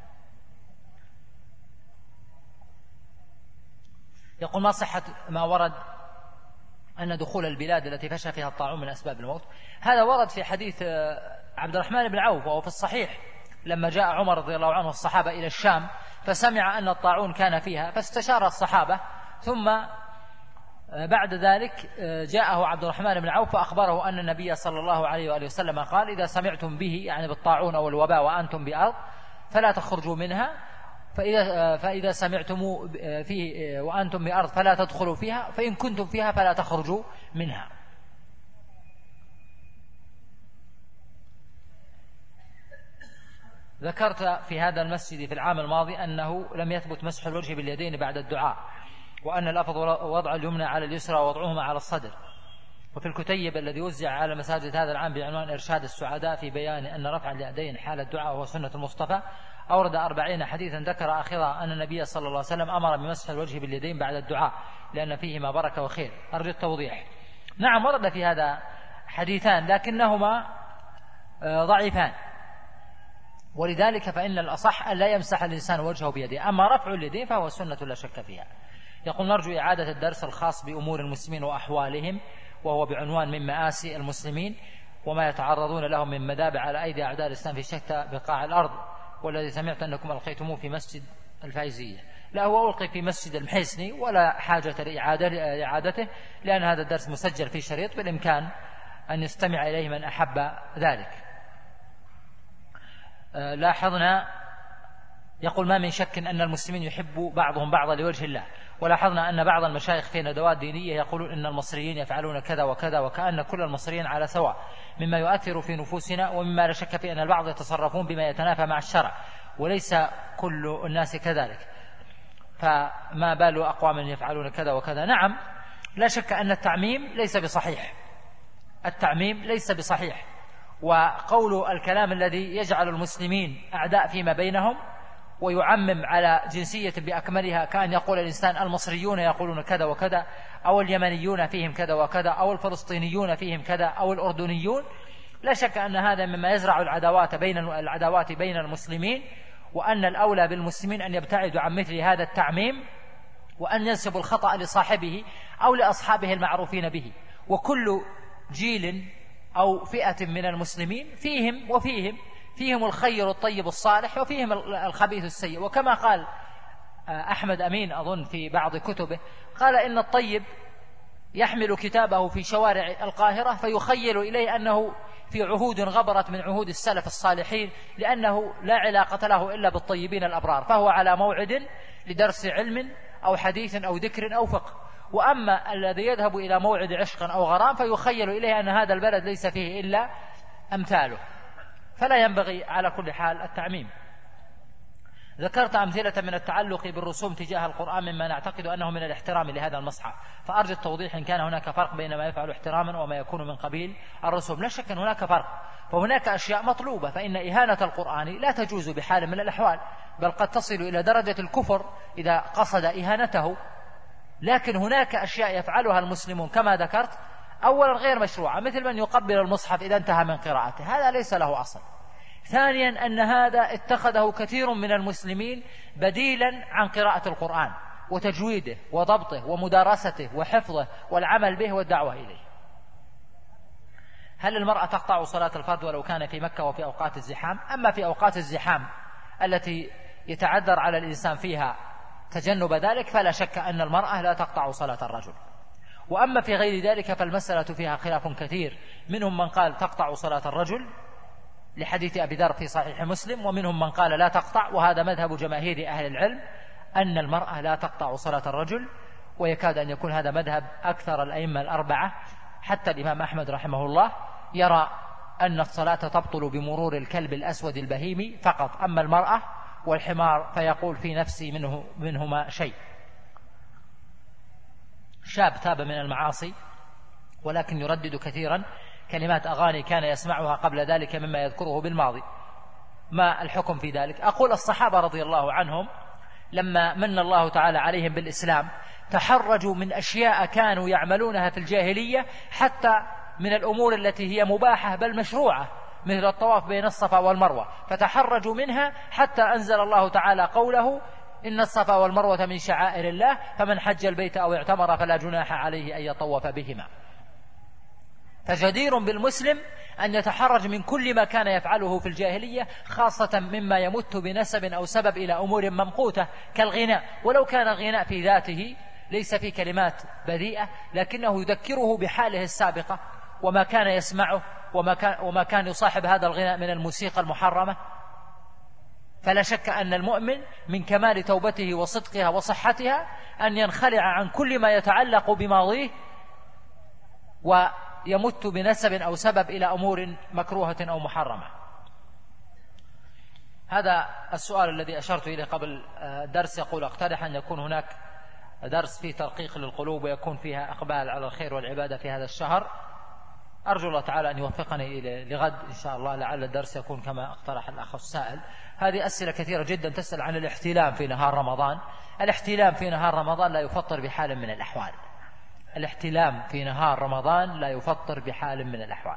يقول: ما صحة ما ورد أن دخول البلاد التي فشى فيها الطاعون من أسباب الموت؟ هذا ورد في حديث عبد الرحمن بن عوف وهو في الصحيح، لما جاء عمر رضي الله عنه والصحابة إلى الشام فسمع أن الطاعون كان فيها فاستشار الصحابة، ثم بعد ذلك جاءه عبد الرحمن بن عوف فأخبره أن النبي صلى الله عليه وآله وسلم قال: إذا سمعتم به، يعني بالطاعون أو الوباء، وأنتم بأرض فلا تخرجوا منها، فإذا سمعتم فيه وأنتم بأرض فلا تدخلوا فيها، فإن كنتم فيها فلا تخرجوا منها. ذكرت في هذا المسجد في العام الماضي أنه لم يثبت مسح الوجه باليدين بعد الدعاء، وأن الأفضل وضع اليمنى على اليسرى ووضعهما على الصدر. وفي الكتيب الذي وزع على مساجد هذا العام بعنوان إرشاد السعداء في بيان أن رفع اليدين حال الدعاء هو سنة المصطفى، أورد 40 حديثا ذكر آخرها أن النبي صلى الله عليه وسلم أمر بمسح الوجه باليدين بعد الدعاء لأن فيهما بركة وخير. أرجو التوضيح. نعم، ورد في هذا حديثان لكنهما ضعيفان، ولذلك فإن الأصح أن لا يمسح الإنسان وجهه بيده. أما رفع اليدين فهو سنة لا شك فيها. يقول: نرجو إعادة الدرس الخاص بأمور المسلمين وأحوالهم، وهو بعنوان من مآسي المسلمين وما يتعرضون لهم من مذابح على أيدي أعداء الإسلام في شتى بقاع الأرض، والذي سمعت أنكم ألقيتموه في مسجد الفايزية. لا، هو ألقي في مسجد المحيسني ولا حاجة لإعادته، لأن هذا الدرس مسجل في شريط بالإمكان أن يستمع إليه من أحب ذلك. لاحظنا يقول: ما من شك أن المسلمين يحب بعضهم بعضا لوجه الله. ولاحظنا أن بعض المشايخ في ندوات دينية يقولون إن المصريين يفعلون كذا وكذا، وكأن كل المصريين على سواء، مما يؤثر في نفوسنا، ومما لا شك في أن البعض يتصرفون بما يتنافى مع الشرع، وليس كل الناس كذلك، فما بال أقوام يفعلون كذا وكذا. نعم، لا شك أن التعميم ليس بصحيح، التعميم ليس بصحيح، وقول الكلام الذي يجعل المسلمين أعداء فيما بينهم ويعمم على جنسية بأكملها، كأن يقول الإنسان المصريون يقولون كذا وكذا، أو اليمنيون فيهم كذا وكذا، أو الفلسطينيون فيهم كذا، أو الأردنيون. لا شك أن هذا مما يزرع العداوات بين المسلمين، وأن الأولى بالمسلمين أن يبتعدوا عن مثل هذا التعميم، وأن ينسبوا الخطأ لصاحبه أو لأصحابه المعروفين به. وكل جيل أو فئة من المسلمين فيهم الخير الطيب الصالح، وفيهم الخبيث السيء. وكما قال أحمد أمين أظن في بعض كتبه، قال إن الطيب يحمل كتابه في شوارع القاهرة فيخيل إليه أنه في عهود غبرت من عهود السلف الصالحين، لأنه لا علاقة له إلا بالطيبين الأبرار، فهو على موعد لدرس علم أو حديث أو ذكر أو فقه. وأما الذي يذهب إلى موعد عشق أو غرام فيخيل إليه أن هذا البلد ليس فيه إلا أمثاله، فلا ينبغي على كل حال التعميم. ذكرت أمثلة من التعلق بالرسوم تجاه القرآن مما نعتقد أنه من الاحترام لهذا المصحف، فأرجو التوضيح إن كان هناك فرق بين ما يفعل احتراما وما يكون من قبيل الرسوم. لا شك أن هناك فرق، فهناك أشياء مطلوبة، فإن إهانة القرآن لا تجوز بحال من الأحوال، بل قد تصل إلى درجة الكفر إذا قصد إهانته. لكن هناك أشياء يفعلها المسلمون كما ذكرت، أولا غير مشروعة، مثل من يقبل المصحف إذا انتهى من قراءته، هذا ليس له أصل. ثانيا أن هذا اتخذه كثير من المسلمين بديلا عن قراءة القرآن وتجويده وضبطه ومدارسته وحفظه والعمل به والدعوة إليه. هل المرأة تقطع صلاة الفرد ولو كان في مكة وفي أوقات الزحام؟ أما في أوقات الزحام التي يتعذر على الإنسان فيها تجنب ذلك فلا شك أن المرأة لا تقطع صلاة الرجل. وأما في غير ذلك فالمسألة فيها خلاف كثير، منهم من قال تقطع صلاة الرجل لحديث أبي ذر في صحيح مسلم، ومنهم من قال لا تقطع، وهذا مذهب جماهير أهل العلم أن المرأة لا تقطع صلاة الرجل، ويكاد أن يكون هذا مذهب أكثر الأئمة الأربعة، حتى الإمام أحمد رحمه الله يرى أن الصلاة تبطل بمرور الكلب الأسود البهيمي فقط، أما المرأة والحمار فيقول في نفسي منهما شيء. شاب تاب من المعاصي ولكن يردد كثيرا كلمات أغاني كان يسمعها قبل ذلك مما يذكره بالماضي، ما الحكم في ذلك؟ أقول الصحابة رضي الله عنهم لما من الله تعالى عليهم بالإسلام تحرجوا من أشياء كانوا يعملونها في الجاهلية، حتى من الأمور التي هي مباحة بل مشروعة مثل الطواف بين الصفا والمروة، فتحرجوا منها حتى أنزل الله تعالى قوله إن الصفا والمروة من شعائر الله فمن حج البيت أو اعتمر فلا جناح عليه أن يطوف بهما. فجدير بالمسلم أن يتحرج من كل ما كان يفعله في الجاهلية، خاصة مما يمت بنسب أو سبب إلى أمور ممقوتة كالغناء، ولو كان الغناء في ذاته ليس في كلمات بذيئة لكنه يذكره بحاله السابقة وما كان يسمعه وما كان يصاحب هذا الغناء من الموسيقى المحرمة. فلا شك أن المؤمن من كمال توبته وصدقها وصحتها أن ينخلع عن كل ما يتعلق بماضيه ويمت بنسب أو سبب إلى أمور مكروهة أو محرمة. هذا السؤال الذي أشرت إليه قبل الدرس يقول أقترح أن يكون هناك درس فيه ترقيق للقلوب ويكون فيها إقبال على الخير والعبادة في هذا الشهر. أرجو الله تعالى أن يوفقني لغد إن شاء الله، لعل الدرس يكون كما اقترح الأخ السائل. هذه أسئلة كثيرة جدا تسأل عن الاحتلام في نهار رمضان. الاحتلام في نهار رمضان لا يفطر بحال من الأحوال. الاحتلام في نهار رمضان لا يفطر بحال من الأحوال.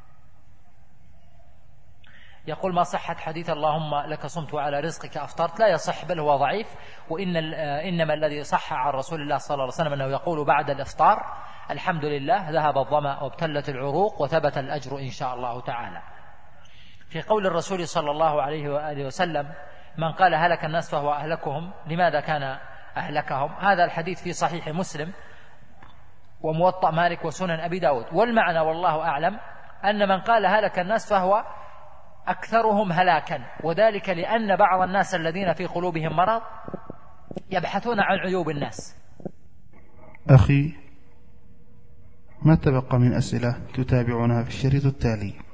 يقول ما صحة حديث اللهم لك صمت وعلى رزقك أفطرت؟ لا يصح بل هو ضعيف، إنما الذي صح عن رسول الله صلى الله عليه وسلم أنه يقول بعد الإفطار الحمد لله ذهب الظمأ وابتلت العروق وثبت الأجر إن شاء الله تعالى. في قول الرسول صلى الله عليه وآله وسلم من قال هلك الناس فهو أهلكهم، لماذا كان أهلكهم؟ هذا الحديث في صحيح مسلم وموطأ مالك وسنن أبي داود. والمعنى والله أعلم أن من قال هلك الناس فهو أكثرهم هلاكا، وذلك لأن بعض الناس الذين في قلوبهم مرض يبحثون عن عيوب الناس. أخي، ما تبقى من أسئلة تتابعونها في الشريط التالي.